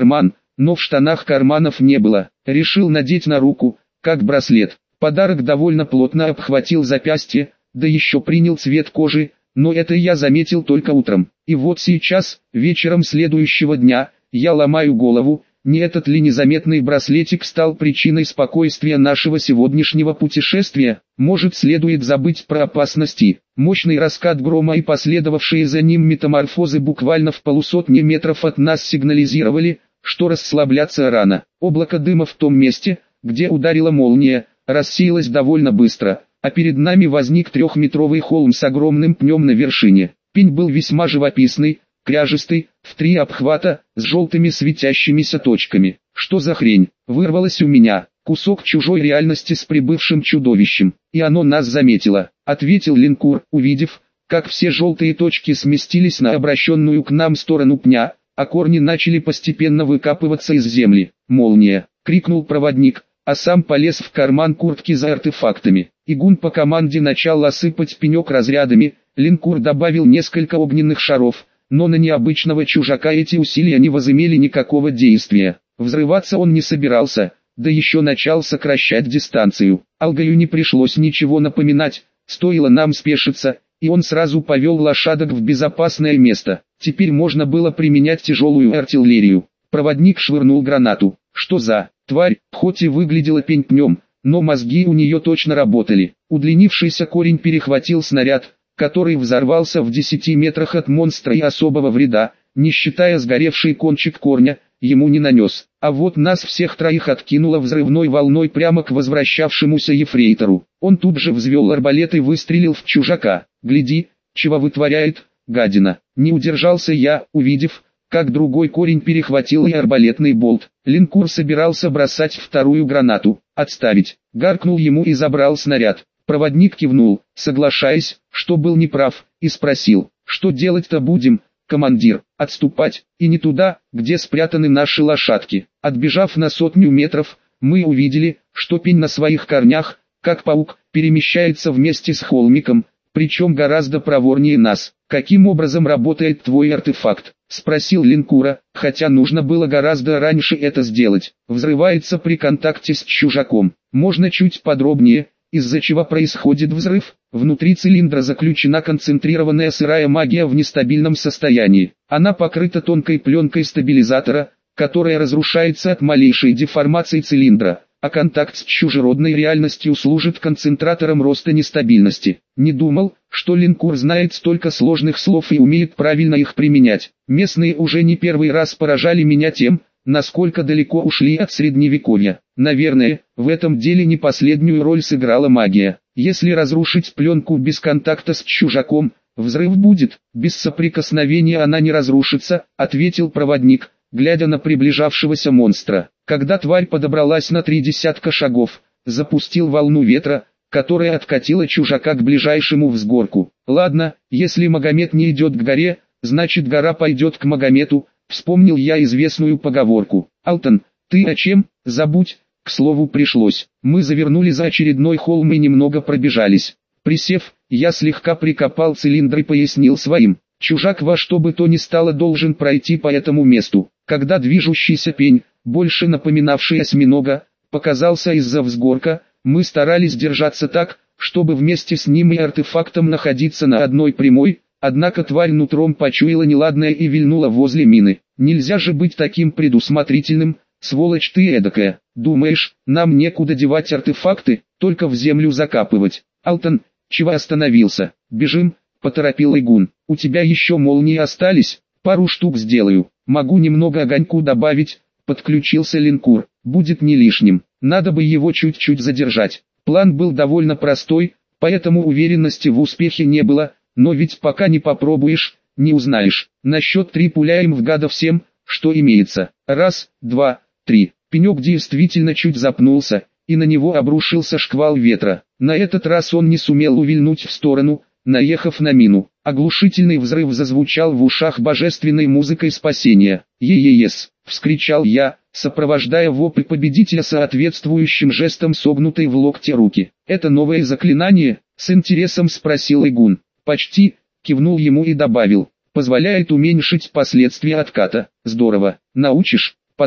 но в штанах карманов не было. Решил надеть на руку, как браслет. Подарок довольно плотно обхватил запястье, да еще принял цвет кожи, но это я заметил только утром. И вот сейчас, вечером следующего дня, я ломаю голову, не этот ли незаметный браслетик стал причиной спокойствия нашего сегодняшнего путешествия. Может, следует забыть про опасности. Мощный раскат грома и последовавшие за ним метаморфозы буквально в полусотни метров от нас сигнализировали, что расслабляться рано. Облако дыма в том месте, где ударила молния, рассеялось довольно быстро, а перед нами возник трехметровый холм с огромным пнем на вершине. Пень был весьма живописный, кряжистый, в три обхвата, с желтыми светящимися точками. Что за хрень? Вырвалось у меня. Кусок чужой реальности с прибывшим чудовищем. И оно нас заметило, ответил линкор, увидев, как все желтые точки сместились на обращенную к нам сторону пня, а корни начали постепенно выкапываться из земли. Молния! Крикнул проводник, а сам полез в карман куртки за артефактами. Игун по команде начал осыпать пенек разрядами, линкор добавил несколько огненных шаров, но на необычного чужака эти усилия не возымели никакого действия. Взрываться он не собирался, да еще начал сокращать дистанцию. Алгаю не пришлось ничего напоминать, стоило нам спешиться, и он сразу повел лошадок в безопасное место. Теперь можно было применять тяжелую артиллерию. Проводник швырнул гранату. Что за тварь, хоть и выглядела пень пнем, но мозги у нее точно работали. Удлинившийся корень перехватил снаряд, который взорвался в десяти метрах от монстра и особого вреда, не считая сгоревший кончик корня, ему не нанес. А вот нас всех троих откинуло взрывной волной прямо к возвращавшемуся ефрейтору. Он тут же взвел арбалет и выстрелил в чужака. «Гляди, чего вытворяет, гадина!» Не удержался я, увидев, как другой корень перехватил и арбалетный болт. Линкор собирался бросать вторую гранату. «Отставить!» Гаркнул ему и забрал снаряд. Проводник кивнул, соглашаясь, что был неправ, и спросил: «Что делать-то будем, командир?» «Отступать, и не туда, где спрятаны наши лошадки». Отбежав на сотню метров, мы увидели, что пень на своих корнях, как паук, перемещается вместе с холмиком, причем гораздо проворнее нас. «Каким образом работает твой артефакт?» — спросил линкора, хотя нужно было гораздо раньше это сделать. «Взрывается при контакте с чужаком. Можно чуть подробнее, из-за чего происходит взрыв?» Внутри цилиндра заключена концентрированная сырая магия в нестабильном состоянии. Она покрыта тонкой пленкой стабилизатора, которая разрушается от малейшей деформации цилиндра, а контакт с чужеродной реальностью служит концентратором роста нестабильности. Не думал, что линкор знает столько сложных слов и умеет правильно их применять. Местные уже не первый раз поражали меня тем, насколько далеко ушли от средневековья. Наверное, в этом деле не последнюю роль сыграла магия. Если разрушить пленку без контакта с чужаком, взрыв будет, без соприкосновения она не разрушится, ответил проводник, глядя на приближавшегося монстра. Когда тварь подобралась на три десятка шагов, запустил волну ветра, которая откатила чужака к ближайшему взгорку. Ладно, если Магомед не идет к горе, значит гора пойдет к Магомету. Вспомнил я известную поговорку. «Алтон, ты о чем? Забудь». К слову пришлось. Мы завернули за очередной холм и немного пробежались. Присев, я слегка прикопал цилиндр и пояснил своим: «Чужак во что бы то ни стало должен пройти по этому месту». Когда движущийся пень, больше напоминавший осьминога, показался из-за взгорка, мы старались держаться так, чтобы вместе с ним и артефактом находиться на одной прямой. Однако тварь нутром почуяла неладное и вильнула возле мины. «Нельзя же быть таким предусмотрительным, сволочь ты эдакая. Думаешь, нам некуда девать артефакты, только в землю закапывать?» «Алтон, чего остановился? Бежим!» — поторопил Игун. «У тебя еще молнии остались? Пару штук сделаю. Могу немного огоньку добавить», — подключился линкор. «Будет не лишним. Надо бы его чуть-чуть задержать». План был довольно простой, поэтому уверенности в успехе не было. Но ведь пока не попробуешь, не узнаешь. На счет три пуляем в гада всем, что имеется. Раз, два, три. Пенек действительно чуть запнулся, и на него обрушился шквал ветра. На этот раз он не сумел увильнуть в сторону, наехав на мину. Оглушительный взрыв зазвучал в ушах божественной музыкой спасения. «Е-е-ес!» — вскричал я, сопровождая вопль победителя соответствующим жестом согнутой в локте руки. «Это новое заклинание?» — с интересом спросил Игун. «Почти», — кивнул ему и добавил, «позволяет уменьшить последствия отката». «Здорово, научишь?» «Потом»,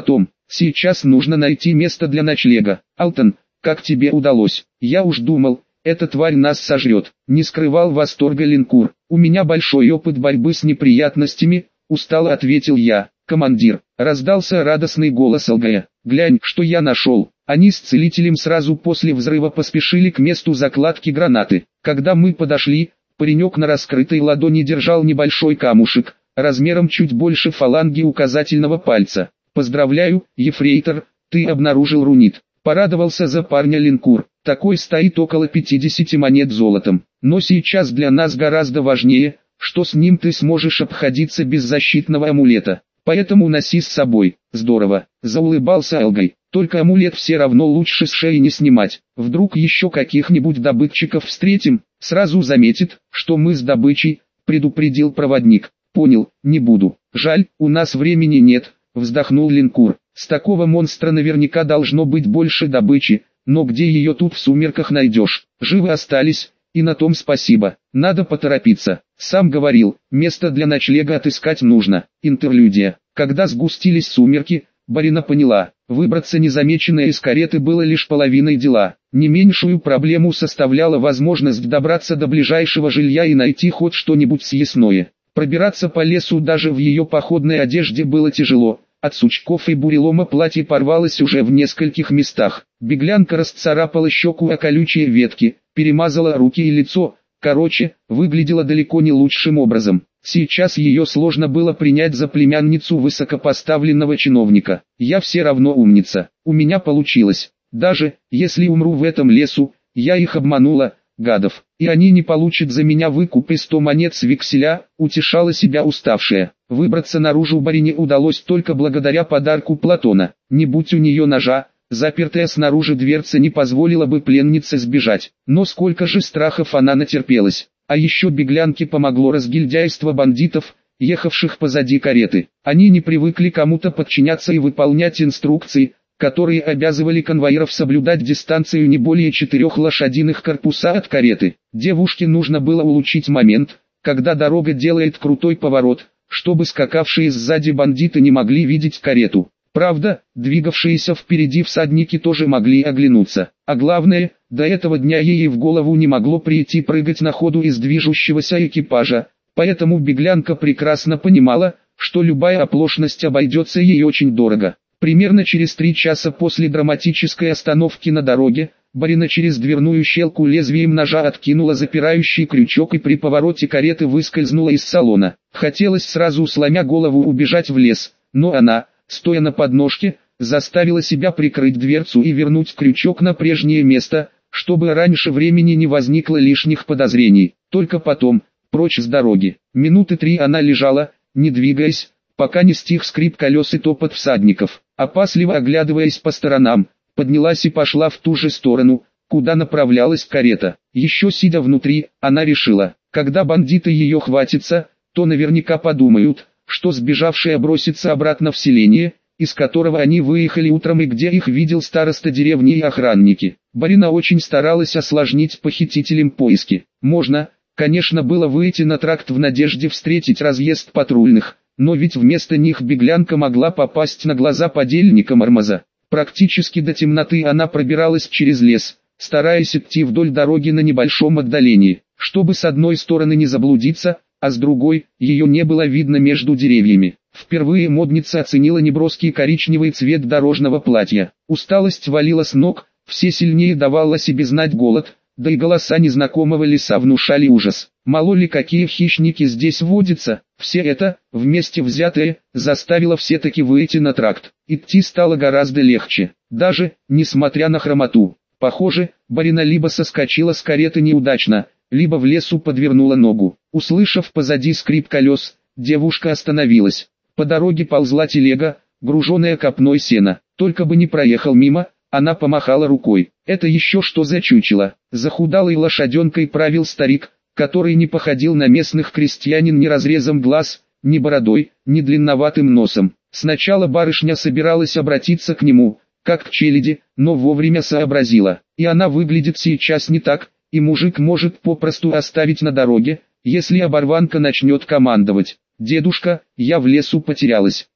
Сейчас нужно найти место для ночлега. Алтон, как тебе удалось? Я уж думал, эта тварь нас сожрет. Не скрывал восторга Линкур. У меня большой опыт борьбы с неприятностями, устало ответил я. Командир, раздался радостный голос Алгая. Глянь, что я нашел. Они с целителем сразу после взрыва поспешили к месту закладки гранаты. Когда мы подошли, паренек на раскрытой ладони держал небольшой камушек, размером чуть больше фаланги указательного пальца. «Поздравляю, ефрейтор, ты обнаружил рунит». Порадовался за парня Линкур. Такой стоит около пятидесяти монет золотом. Но сейчас для нас гораздо важнее, что с ним ты сможешь обходиться без защитного амулета. Поэтому носи с собой. Здорово, заулыбался Алгай. Только амулет все равно лучше с шеи не снимать. Вдруг еще каких-нибудь добытчиков встретим, сразу заметит, что мы с добычей, предупредил проводник. Понял, не буду. Жаль, у нас времени нет, вздохнул Линкур. С такого монстра наверняка должно быть больше добычи, но где ее тут в сумерках найдешь? Живы остались, и на том спасибо. Надо поторопиться. Сам говорил, место для ночлега отыскать нужно. Интерлюдия. Когда сгустились сумерки, Барина поняла, выбраться незамеченной из кареты было лишь половиной дела. Не меньшую проблему составляла возможность добраться до ближайшего жилья и найти хоть что-нибудь съестное. Пробираться по лесу даже в ее походной одежде было тяжело. От сучков и бурелома платье порвалось уже в нескольких местах. Беглянка расцарапала щеку о колючие ветки, перемазала руки и лицо. Короче, выглядела далеко не лучшим образом. Сейчас ее сложно было принять за племянницу высокопоставленного чиновника. Я все равно умница. У меня получилось. Даже, если умру в этом лесу, я их обманула, гадов. И они не получат за меня выкуп и сто монет с векселя, утешала себя уставшая. Выбраться наружу Барине удалось только благодаря подарку Платона. Не будь у нее ножа, запертая снаружи дверца не позволила бы пленнице сбежать. Но сколько же страхов она натерпелась. А еще беглянке помогло разгильдяйство бандитов, ехавших позади кареты. Они не привыкли кому-то подчиняться и выполнять инструкции, которые обязывали конвоиров соблюдать дистанцию не более четырех лошадиных корпуса от кареты. Девушке нужно было улучшить момент, когда дорога делает крутой поворот, чтобы скакавшие сзади бандиты не могли видеть карету. Правда, двигавшиеся впереди всадники тоже могли оглянуться. А главное, до этого дня ей в голову не могло прийти прыгать на ходу из движущегося экипажа, поэтому беглянка прекрасно понимала, что любая оплошность обойдется ей очень дорого. Примерно через три часа после драматической остановки на дороге, Барина через дверную щелку лезвием ножа откинула запирающий крючок и при повороте кареты выскользнула из салона. Хотелось сразу, сломя голову, убежать в лес, но она, стоя на подножке, заставила себя прикрыть дверцу и вернуть крючок на прежнее место, чтобы раньше времени не возникло лишних подозрений. Только потом, прочь с дороги. Минуты три она лежала, не двигаясь, пока не стих скрип колес и топот всадников. Опасливо оглядываясь по сторонам, поднялась и пошла в ту же сторону, куда направлялась карета. Еще сидя внутри, она решила, когда бандиты ее хватятся, то наверняка подумают, что сбежавшая бросится обратно в селение, из которого они выехали утром и где их видел староста деревни и охранники. Барина очень старалась осложнить похитителям поиски. Можно, конечно, было выйти на тракт в надежде встретить разъезд патрульных, но ведь вместо них беглянка могла попасть на глаза подельникам Армаза. Практически до темноты она пробиралась через лес, стараясь идти вдоль дороги на небольшом отдалении, чтобы с одной стороны не заблудиться, а с другой, ее не было видно между деревьями. Впервые модница оценила неброский коричневый цвет дорожного платья. Усталость валила с ног, все сильнее давал о себе знать голод, да и голоса незнакомого леса внушали ужас. Мало ли какие хищники здесь водятся, все это, вместе взятое, заставило все-таки выйти на тракт. Идти стало гораздо легче, даже, несмотря на хромоту. Похоже, Барина либо соскочила с кареты неудачно, либо в лесу подвернула ногу. Услышав позади скрип колес, девушка остановилась. По дороге ползла телега, груженная копной сена. Только бы не проехал мимо, она помахала рукой. Это еще что за чучело? Захудалой лошаденкой правил старик, который не походил на местных крестьянин ни разрезом глаз, ни бородой, ни длинноватым носом. Сначала барышня собиралась обратиться к нему, как к челяди, но вовремя сообразила. И она выглядит сейчас не так, и мужик может попросту оставить на дороге, если оборванка начнет командовать. «Дедушка, я в лесу потерялась.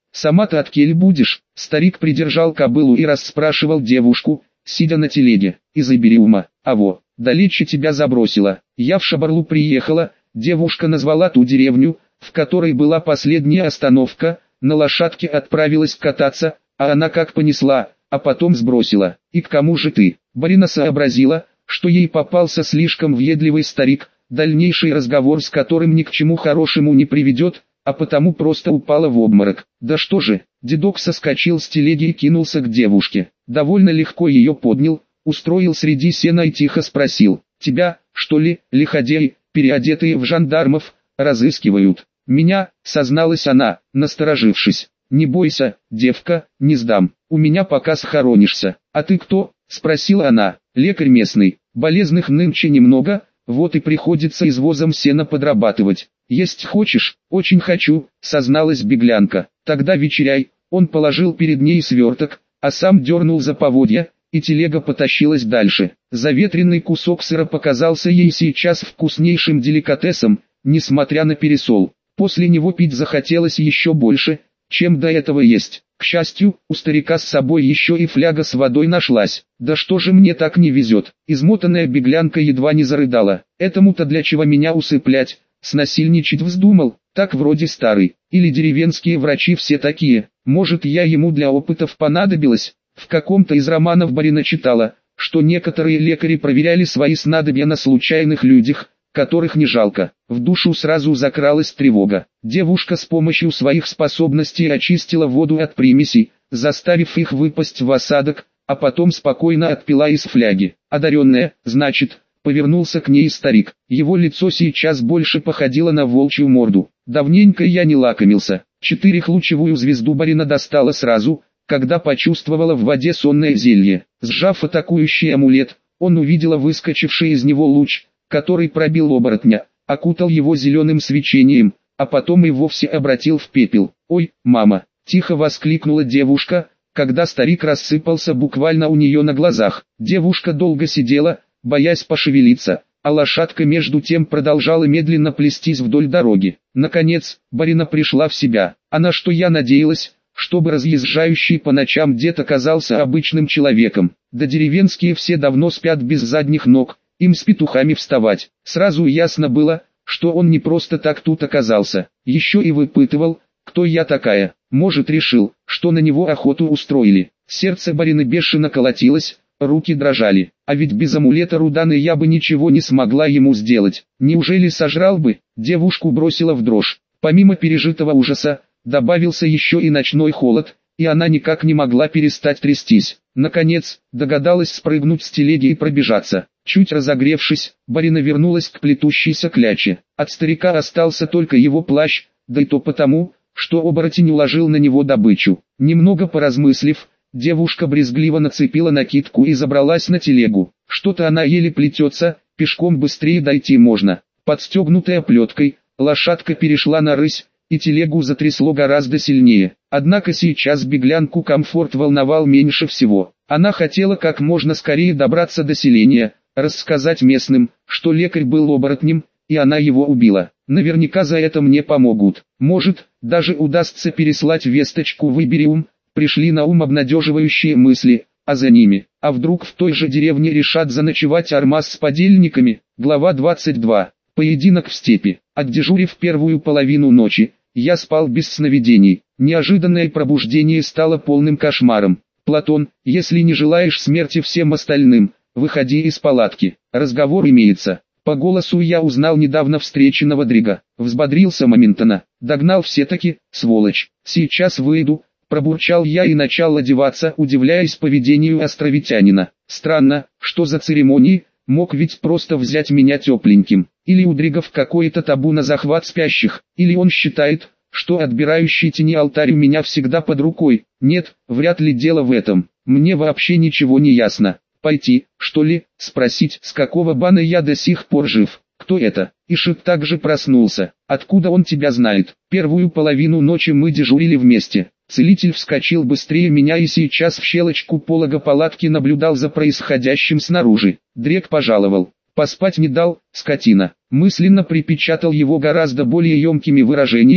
Сама-то от кель будешь. Старик придержал кобылу и расспрашивал девушку, сидя на телеге. Из Ибериума. Аво, далече тебя забросила. Я в Шабарлу приехала. Девушка назвала ту деревню, в которой была последняя остановка. На лошадке отправилась кататься, а она как понесла, а потом сбросила. И к кому же ты? Барина сообразила, что ей попался слишком въедливый старик, дальнейший разговор с которым ни к чему хорошему не приведет, а потому просто упала в обморок. Да что же, дедок соскочил с телеги и кинулся к девушке. Довольно легко ее поднял, устроил среди сена и тихо спросил: «Тебя, что ли, лиходеи, переодетые в жандармов, разыскивают?» «Меня», — созналась она, насторожившись. «Не бойся, девка, не сдам, у меня пока схоронишься». «А ты кто?» — спросила она. «Лекарь местный, болезных нынче немного, вот и приходится извозом сена подрабатывать. Есть хочешь?» «Очень хочу», — созналась беглянка. «Тогда вечеряй». Он положил перед ней сверток, а сам дернул за поводья, и телега потащилась дальше. Заветренный кусок сыра показался ей сейчас вкуснейшим деликатесом, несмотря на пересол. После него пить захотелось еще больше, чем до этого есть. К счастью, у старика с собой еще и фляга с водой нашлась. «Да что же мне так не везет?» Измотанная беглянка едва не зарыдала. «Этому-то для чего меня усыплять? Снасильничать вздумал, так вроде старый. Или деревенские врачи все такие. Может, я ему для опытов понадобилась?» В каком-то из романов барина читала, что некоторые лекари проверяли свои снадобья на случайных людях, которых не жалко. В душу сразу закралась тревога. Девушка с помощью своих способностей очистила воду от примесей, заставив их выпасть в осадок, а потом спокойно отпила из фляги. «Одаренная, значит», — повернулся к ней старик. Его лицо сейчас больше походило на волчью морду. «Давненько я не лакомился». Четырехлучевую звезду барина достала сразу, когда почувствовала в воде сонное зелье. Сжав атакующий амулет, он увидела выскочивший из него луч, который пробил оборотня, окутал его зеленым свечением, а потом и вовсе обратил в пепел. «Ой, мама!» – тихо воскликнула девушка, когда старик рассыпался буквально у нее на глазах. Девушка долго сидела, боясь пошевелиться, а лошадка между тем продолжала медленно плестись вдоль дороги. Наконец, барина пришла в себя. «А на что я надеялась, чтобы разъезжающий по ночам дед оказался обычным человеком? Да деревенские все давно спят без задних ног, им с петухами вставать». Сразу ясно было, что он не просто так тут оказался, еще и выпытывал, кто я такая. Может, решил, что на него охоту устроили. Сердце барины бешено колотилось, руки дрожали, а ведь без амулета Руданы я бы ничего не смогла ему сделать. Неужели сожрал бы? Девушку бросила в дрожь. Помимо пережитого ужаса, добавился еще и ночной холод, и она никак не могла перестать трястись. Наконец, догадалась спрыгнуть с телеги и пробежаться. Чуть разогревшись, барина вернулась к плетущейся кляче. От старика остался только его плащ, да и то потому, что оборотень уложил на него добычу. Немного поразмыслив, девушка брезгливо нацепила накидку и забралась на телегу. Что-то она еле плетется, пешком быстрее дойти можно. Подстегнутая плеткой, лошадка перешла на рысь, и телегу затрясло гораздо сильнее. Однако сейчас беглянку комфорт волновал меньше всего. Она хотела как можно скорее добраться до селения, рассказать местным, что лекарь был оборотнем, и она его убила. Наверняка за это мне помогут. Может, даже удастся переслать весточку в Ибериум. Пришли на ум обнадеживающие мысли, а за ними, а вдруг в той же деревне решат заночевать Армаз с подельниками. Глава двадцать два. Поединок в степи. Отдежурив первую половину ночи, я спал без сновидений. Неожиданное пробуждение стало полным кошмаром. «Платон, если не желаешь смерти всем остальным, выходи из палатки. Разговор имеется». По голосу я узнал недавно встреченного Дрига. Взбодрился моментально. Догнал все-таки, сволочь. «Сейчас выйду», пробурчал я и начал одеваться, удивляясь поведению островитянина. Странно, что за церемонии, мог ведь просто взять меня тепленьким. Или у Дригов какое-то табу на захват спящих, или он считает, что отбирающий тени алтарь у меня всегда под рукой. Нет, вряд ли дело в этом. Мне вообще ничего не ясно. Пойти, что ли, спросить, с какого бана я до сих пор жив? Кто это? Ишик также проснулся. Откуда он тебя знает? Первую половину ночи мы дежурили вместе. Целитель вскочил быстрее меня и сейчас в щелочку полога палатки наблюдал за происходящим снаружи. Дрек пожаловал. Поспать не дал, скотина. Мысленно припечатал его гораздо более емкими выражениями,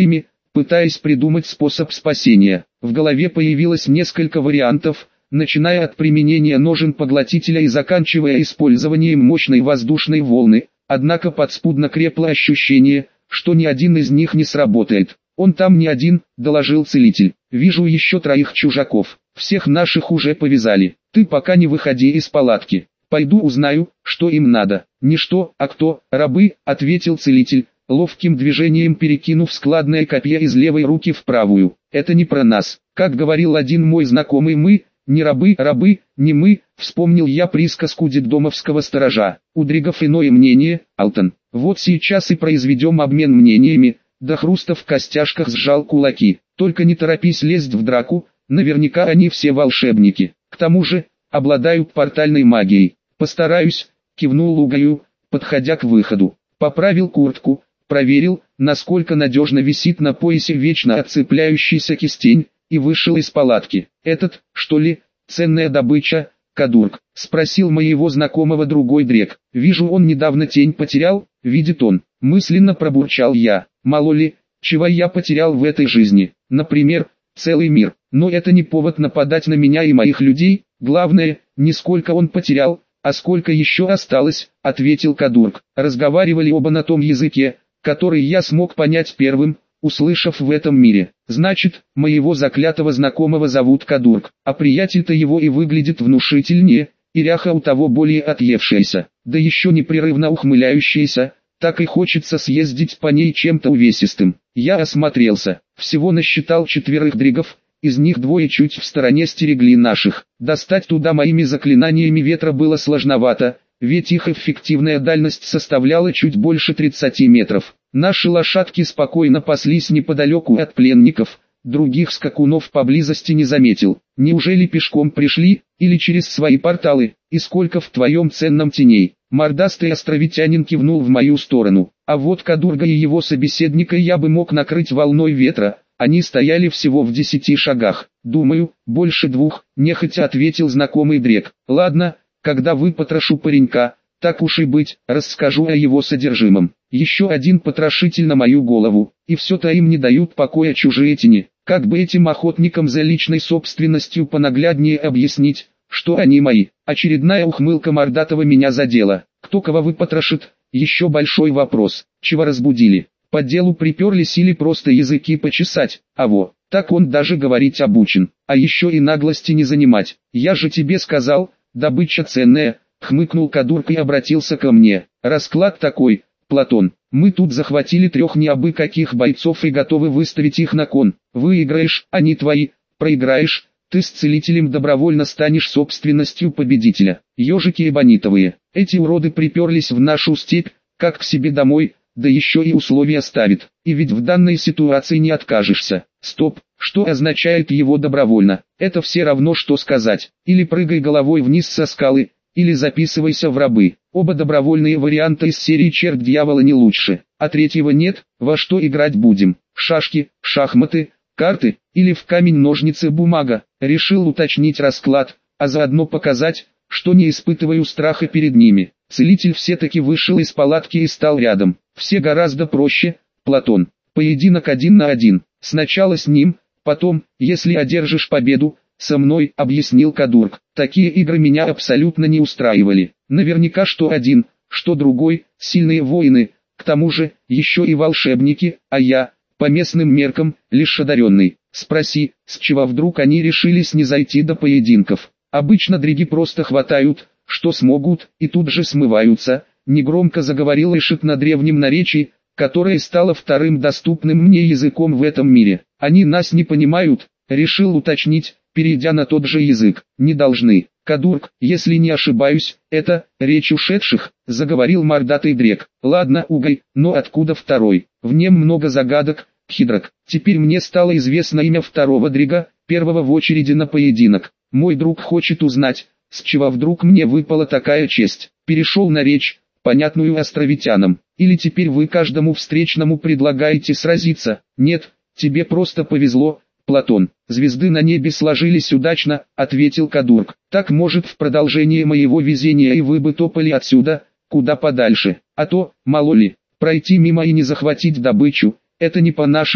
пытаясь придумать способ спасения. В голове появилось несколько вариантов, начиная от применения ножен-поглотителя и заканчивая использованием мощной воздушной волны, однако подспудно крепло ощущение, что ни один из них не сработает. «Он там не один», — доложил целитель. «Вижу еще троих чужаков. Всех наших уже повязали. Ты пока не выходи из палатки. Пойду узнаю, что им надо». «Не что, а кто, рабы», — ответил целитель, ловким движением перекинув складное копье из левой руки в правую. «Это не про нас. Как говорил один мой знакомый, мы, не рабы, рабы, не мы», — вспомнил я присказку детдомовского сторожа. «У дригов иное мнение, Алтон. Вот сейчас и произведем обмен мнениями». До хруста в костяшках сжал кулаки. «Только не торопись лезть в драку, наверняка они все волшебники. К тому же, обладают портальной магией». «Постараюсь», — кивнул Лугаю, подходя к выходу. Поправил куртку, проверил, насколько надежно висит на поясе вечно отцепляющийся кистень, и вышел из палатки. «Этот, что ли, ценная добыча, Кадурк?» — спросил моего знакомого другой дрек. «Вижу, он недавно тень потерял, видит он». Мысленно пробурчал я. Мало ли, чего я потерял в этой жизни. Например, целый мир. Но это не повод нападать на меня и моих людей. Главное, не сколько он потерял, а сколько еще осталось, ответил Кадурк. Разговаривали оба на том языке, который я смог понять первым, услышав в этом мире. Значит, моего заклятого знакомого зовут Кадурк, а приятель-то его и выглядит внушительнее, и ряха у того более отъевшаяся, да еще непрерывно ухмыляющаяся. Так и хочется съездить по ней чем-то увесистым. Я осмотрелся, всего насчитал четверых дригов, из них двое чуть в стороне стерегли наших. Достать туда моими заклинаниями ветра было сложновато, ведь их эффективная дальность составляла чуть больше тридцати метров. Наши лошадки спокойно паслись неподалеку от пленников, других скакунов поблизости не заметил. Неужели пешком пришли, или через свои порталы, и сколько в твоем ценном теней? Мордастый островитянин кивнул в мою сторону. А вот Кадурга и его собеседника я бы мог накрыть волной ветра, они стояли всего в десяти шагах. «Думаю, больше двух», — нехотя ответил знакомый дрек. «Ладно, когда выпотрошу паренька, так уж и быть, расскажу о его содержимом». Еще один потрошитель на мою голову, и все-то им не дают покоя чужие тени. Как бы этим охотникам за личной собственностью понагляднее объяснить, что они мои? Очередная ухмылка Мордатого меня задела. Кто кого выпотрошит? Еще большой вопрос. Чего разбудили? По делу приперлись или просто языки почесать? А во, так он даже говорить обучен. А еще и наглости не занимать. Я же тебе сказал, добыча ценная, хмыкнул Кадурк и обратился ко мне. Расклад такой, Платон. Мы тут захватили трех неабы каких бойцов и готовы выставить их на кон. Выиграешь, они твои, проиграешь, ты с целителем добровольно станешь собственностью победителя. Ежики эбонитовые. Эти уроды приперлись в нашу степь, как к себе домой, да еще и условия ставит. И ведь в данной ситуации не откажешься. Стоп, что означает его добровольно? Это все равно что сказать. Или прыгай головой вниз со скалы, или записывайся в рабы. Оба добровольные варианта из серии «Черт дьявола» не лучше. А третьего нет, во что играть будем? Шашки, шахматы, карты, или в камень-ножницы-бумага. Решил уточнить расклад, а заодно показать, что не испытываю страха перед ними. Целитель все-таки вышел из палатки и стал рядом. Все гораздо проще, Платон. Поединок один на один. Сначала с ним, потом, если одержишь победу, со мной, объяснил Кадурк. Такие игры меня абсолютно не устраивали. Наверняка что один, что другой, сильные воины, к тому же, еще и волшебники, а я, по местным меркам, лишь одаренный. Спроси, с чего вдруг они решились не зайти до поединков. Обычно дриги просто хватают, что смогут, и тут же смываются. Негромко заговорил Ишит на древнем наречии, которое стало вторым доступным мне языком в этом мире. Они нас не понимают, решил уточнить, перейдя на тот же язык. Не должны. Кадурк, если не ошибаюсь, это речь ушедших, заговорил мордатый дрек. Ладно, Угай, но откуда второй? В нем много загадок. Хидрак. Теперь мне стало известно имя второго дрига, первого в очереди на поединок. Мой друг хочет узнать, с чего вдруг мне выпала такая честь. Перешел на речь, понятную островитянам. Или теперь вы каждому встречному предлагаете сразиться? Нет, тебе просто повезло, Платон. Звезды на небе сложились удачно, ответил Кадурк. Так может в продолжение моего везения и вы бы топали отсюда, куда подальше. А то, мало ли, пройти мимо и не захватить добычу. Это не по-нашему,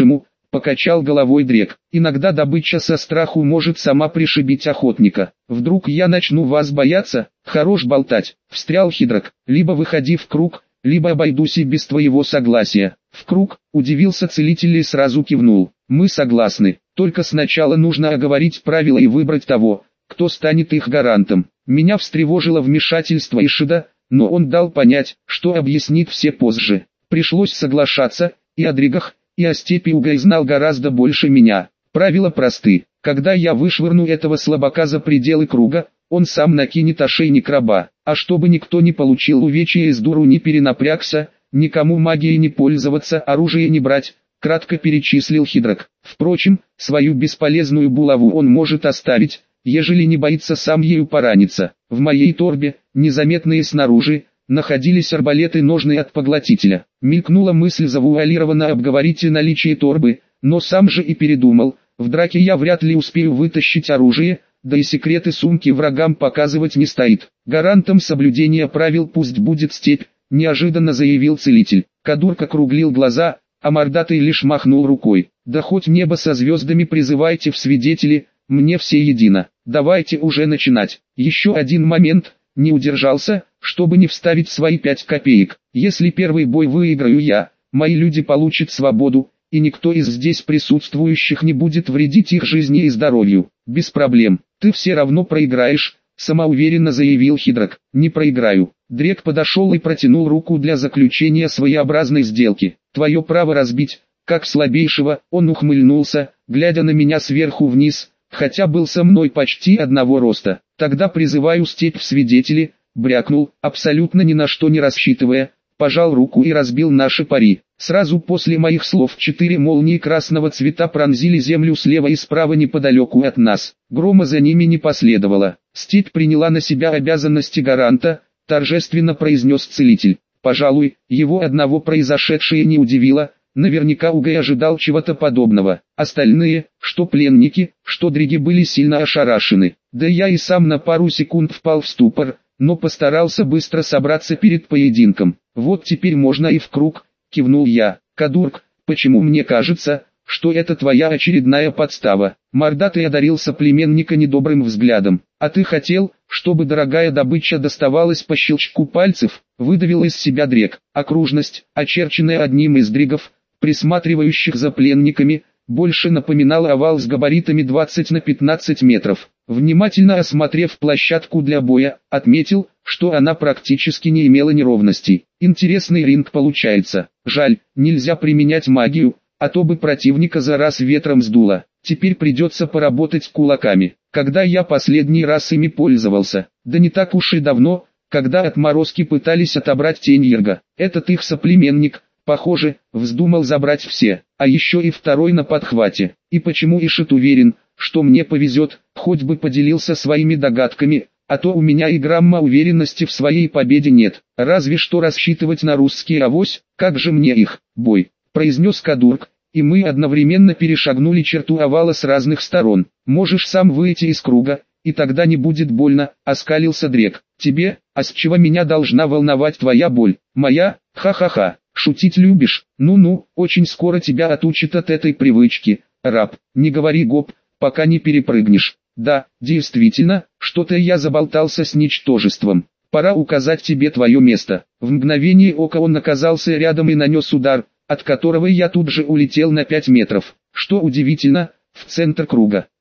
покачал головой Дрек. Иногда добыча со страху может сама пришибить охотника. Вдруг я начну вас бояться? Хорош болтать, встрял Хидрак. Либо выходи в круг, либо обойдусь и без твоего согласия. В круг, удивился целитель и сразу кивнул. Мы согласны, только сначала нужно оговорить правила и выбрать того, кто станет их гарантом. Меня встревожило вмешательство Ишида, но он дал понять, что объяснит все позже. Пришлось соглашаться, и о дригах, и о степи Угай знал гораздо больше меня. Правила просты. Когда я вышвырну этого слабака за пределы круга, он сам накинет ошейник раба. А чтобы никто не получил увечья и с дуру не перенапрягся, никому магией не пользоваться, оружие не брать, кратко перечислил Хидрак. Впрочем, свою бесполезную булаву он может оставить, ежели не боится сам ею пораниться. В моей торбе, незаметные снаружи, находились арбалеты ножны от поглотителя. Мелькнула мысль завуалированно обговорить наличие торбы, но сам же и передумал. В драке я вряд ли успею вытащить оружие, да и секреты сумки врагам показывать не стоит. Гарантом соблюдения правил пусть будет степь, неожиданно заявил целитель. Кадурк округлил глаза, а мордатый лишь махнул рукой. Да хоть небо со звездами призывайте в свидетели, мне все едино. Давайте уже начинать. Еще один момент, не удержался, чтобы не вставить свои пять копеек. Если первый бой выиграю я, мои люди получат свободу, и никто из здесь присутствующих не будет вредить их жизни и здоровью. Без проблем. Ты все равно проиграешь, самоуверенно заявил Хидрак. Не проиграю. Дрек подошел и протянул руку для заключения своеобразной сделки. Твое право разбить, как слабейшего, он ухмыльнулся, глядя на меня сверху вниз, хотя был со мной почти одного роста. Тогда призываю степь в свидетели, брякнул, абсолютно ни на что не рассчитывая, пожал руку и разбил наши пари. Сразу после моих слов четыре молнии красного цвета пронзили землю слева и справа неподалеку от нас. Грома за ними не последовало. Степь приняла на себя обязанности гаранта, торжественно произнес целитель. Пожалуй, его одного произошедшее не удивило, наверняка Угай ожидал чего-то подобного. Остальные, что пленники, что дриги, были сильно ошарашены. Да я и сам на пару секунд впал в ступор, но постарался быстро собраться перед поединком. Вот теперь можно и в круг, кивнул я. Кадурк, почему мне кажется, что это твоя очередная подстава? Мордатый одарил соплеменника недобрым взглядом. А ты хотел, чтобы дорогая добыча доставалась по щелчку пальцев? Выдавил из себя Дрек. Окружность, очерченная одним из дригов, присматривающих за пленниками, больше напоминала овал с габаритами двадцать на пятнадцать метров. Внимательно осмотрев площадку для боя, отметил, что она практически не имела неровностей. Интересный ринг получается. Жаль, нельзя применять магию, а то бы противника за раз ветром сдуло. Теперь придется поработать кулаками. Когда я последний раз ими пользовался? Да не так уж и давно, когда отморозки пытались отобрать тень Ерга. Этот их соплеменник, похоже, вздумал забрать все, а еще и второй на подхвате. И почему Ишит уверен, что мне повезет, хоть бы поделился своими догадками, а то у меня и грамма уверенности в своей победе нет. Разве что рассчитывать на русский авось, как же мне их, бой, произнес Кадурк, и мы одновременно перешагнули черту овала с разных сторон. Можешь сам выйти из круга, и тогда не будет больно, оскалился Дрек. Тебе, а с чего меня должна волновать твоя боль? Моя, ха-ха-ха. Шутить любишь? Ну-ну, очень скоро тебя отучат от этой привычки, раб. Не говори гоп, пока не перепрыгнешь. Да, действительно, что-то я заболтался с ничтожеством. Пора указать тебе твое место. В мгновение ока он оказался рядом и нанес удар, от которого я тут же улетел на пять метров. Что удивительно, в центр круга.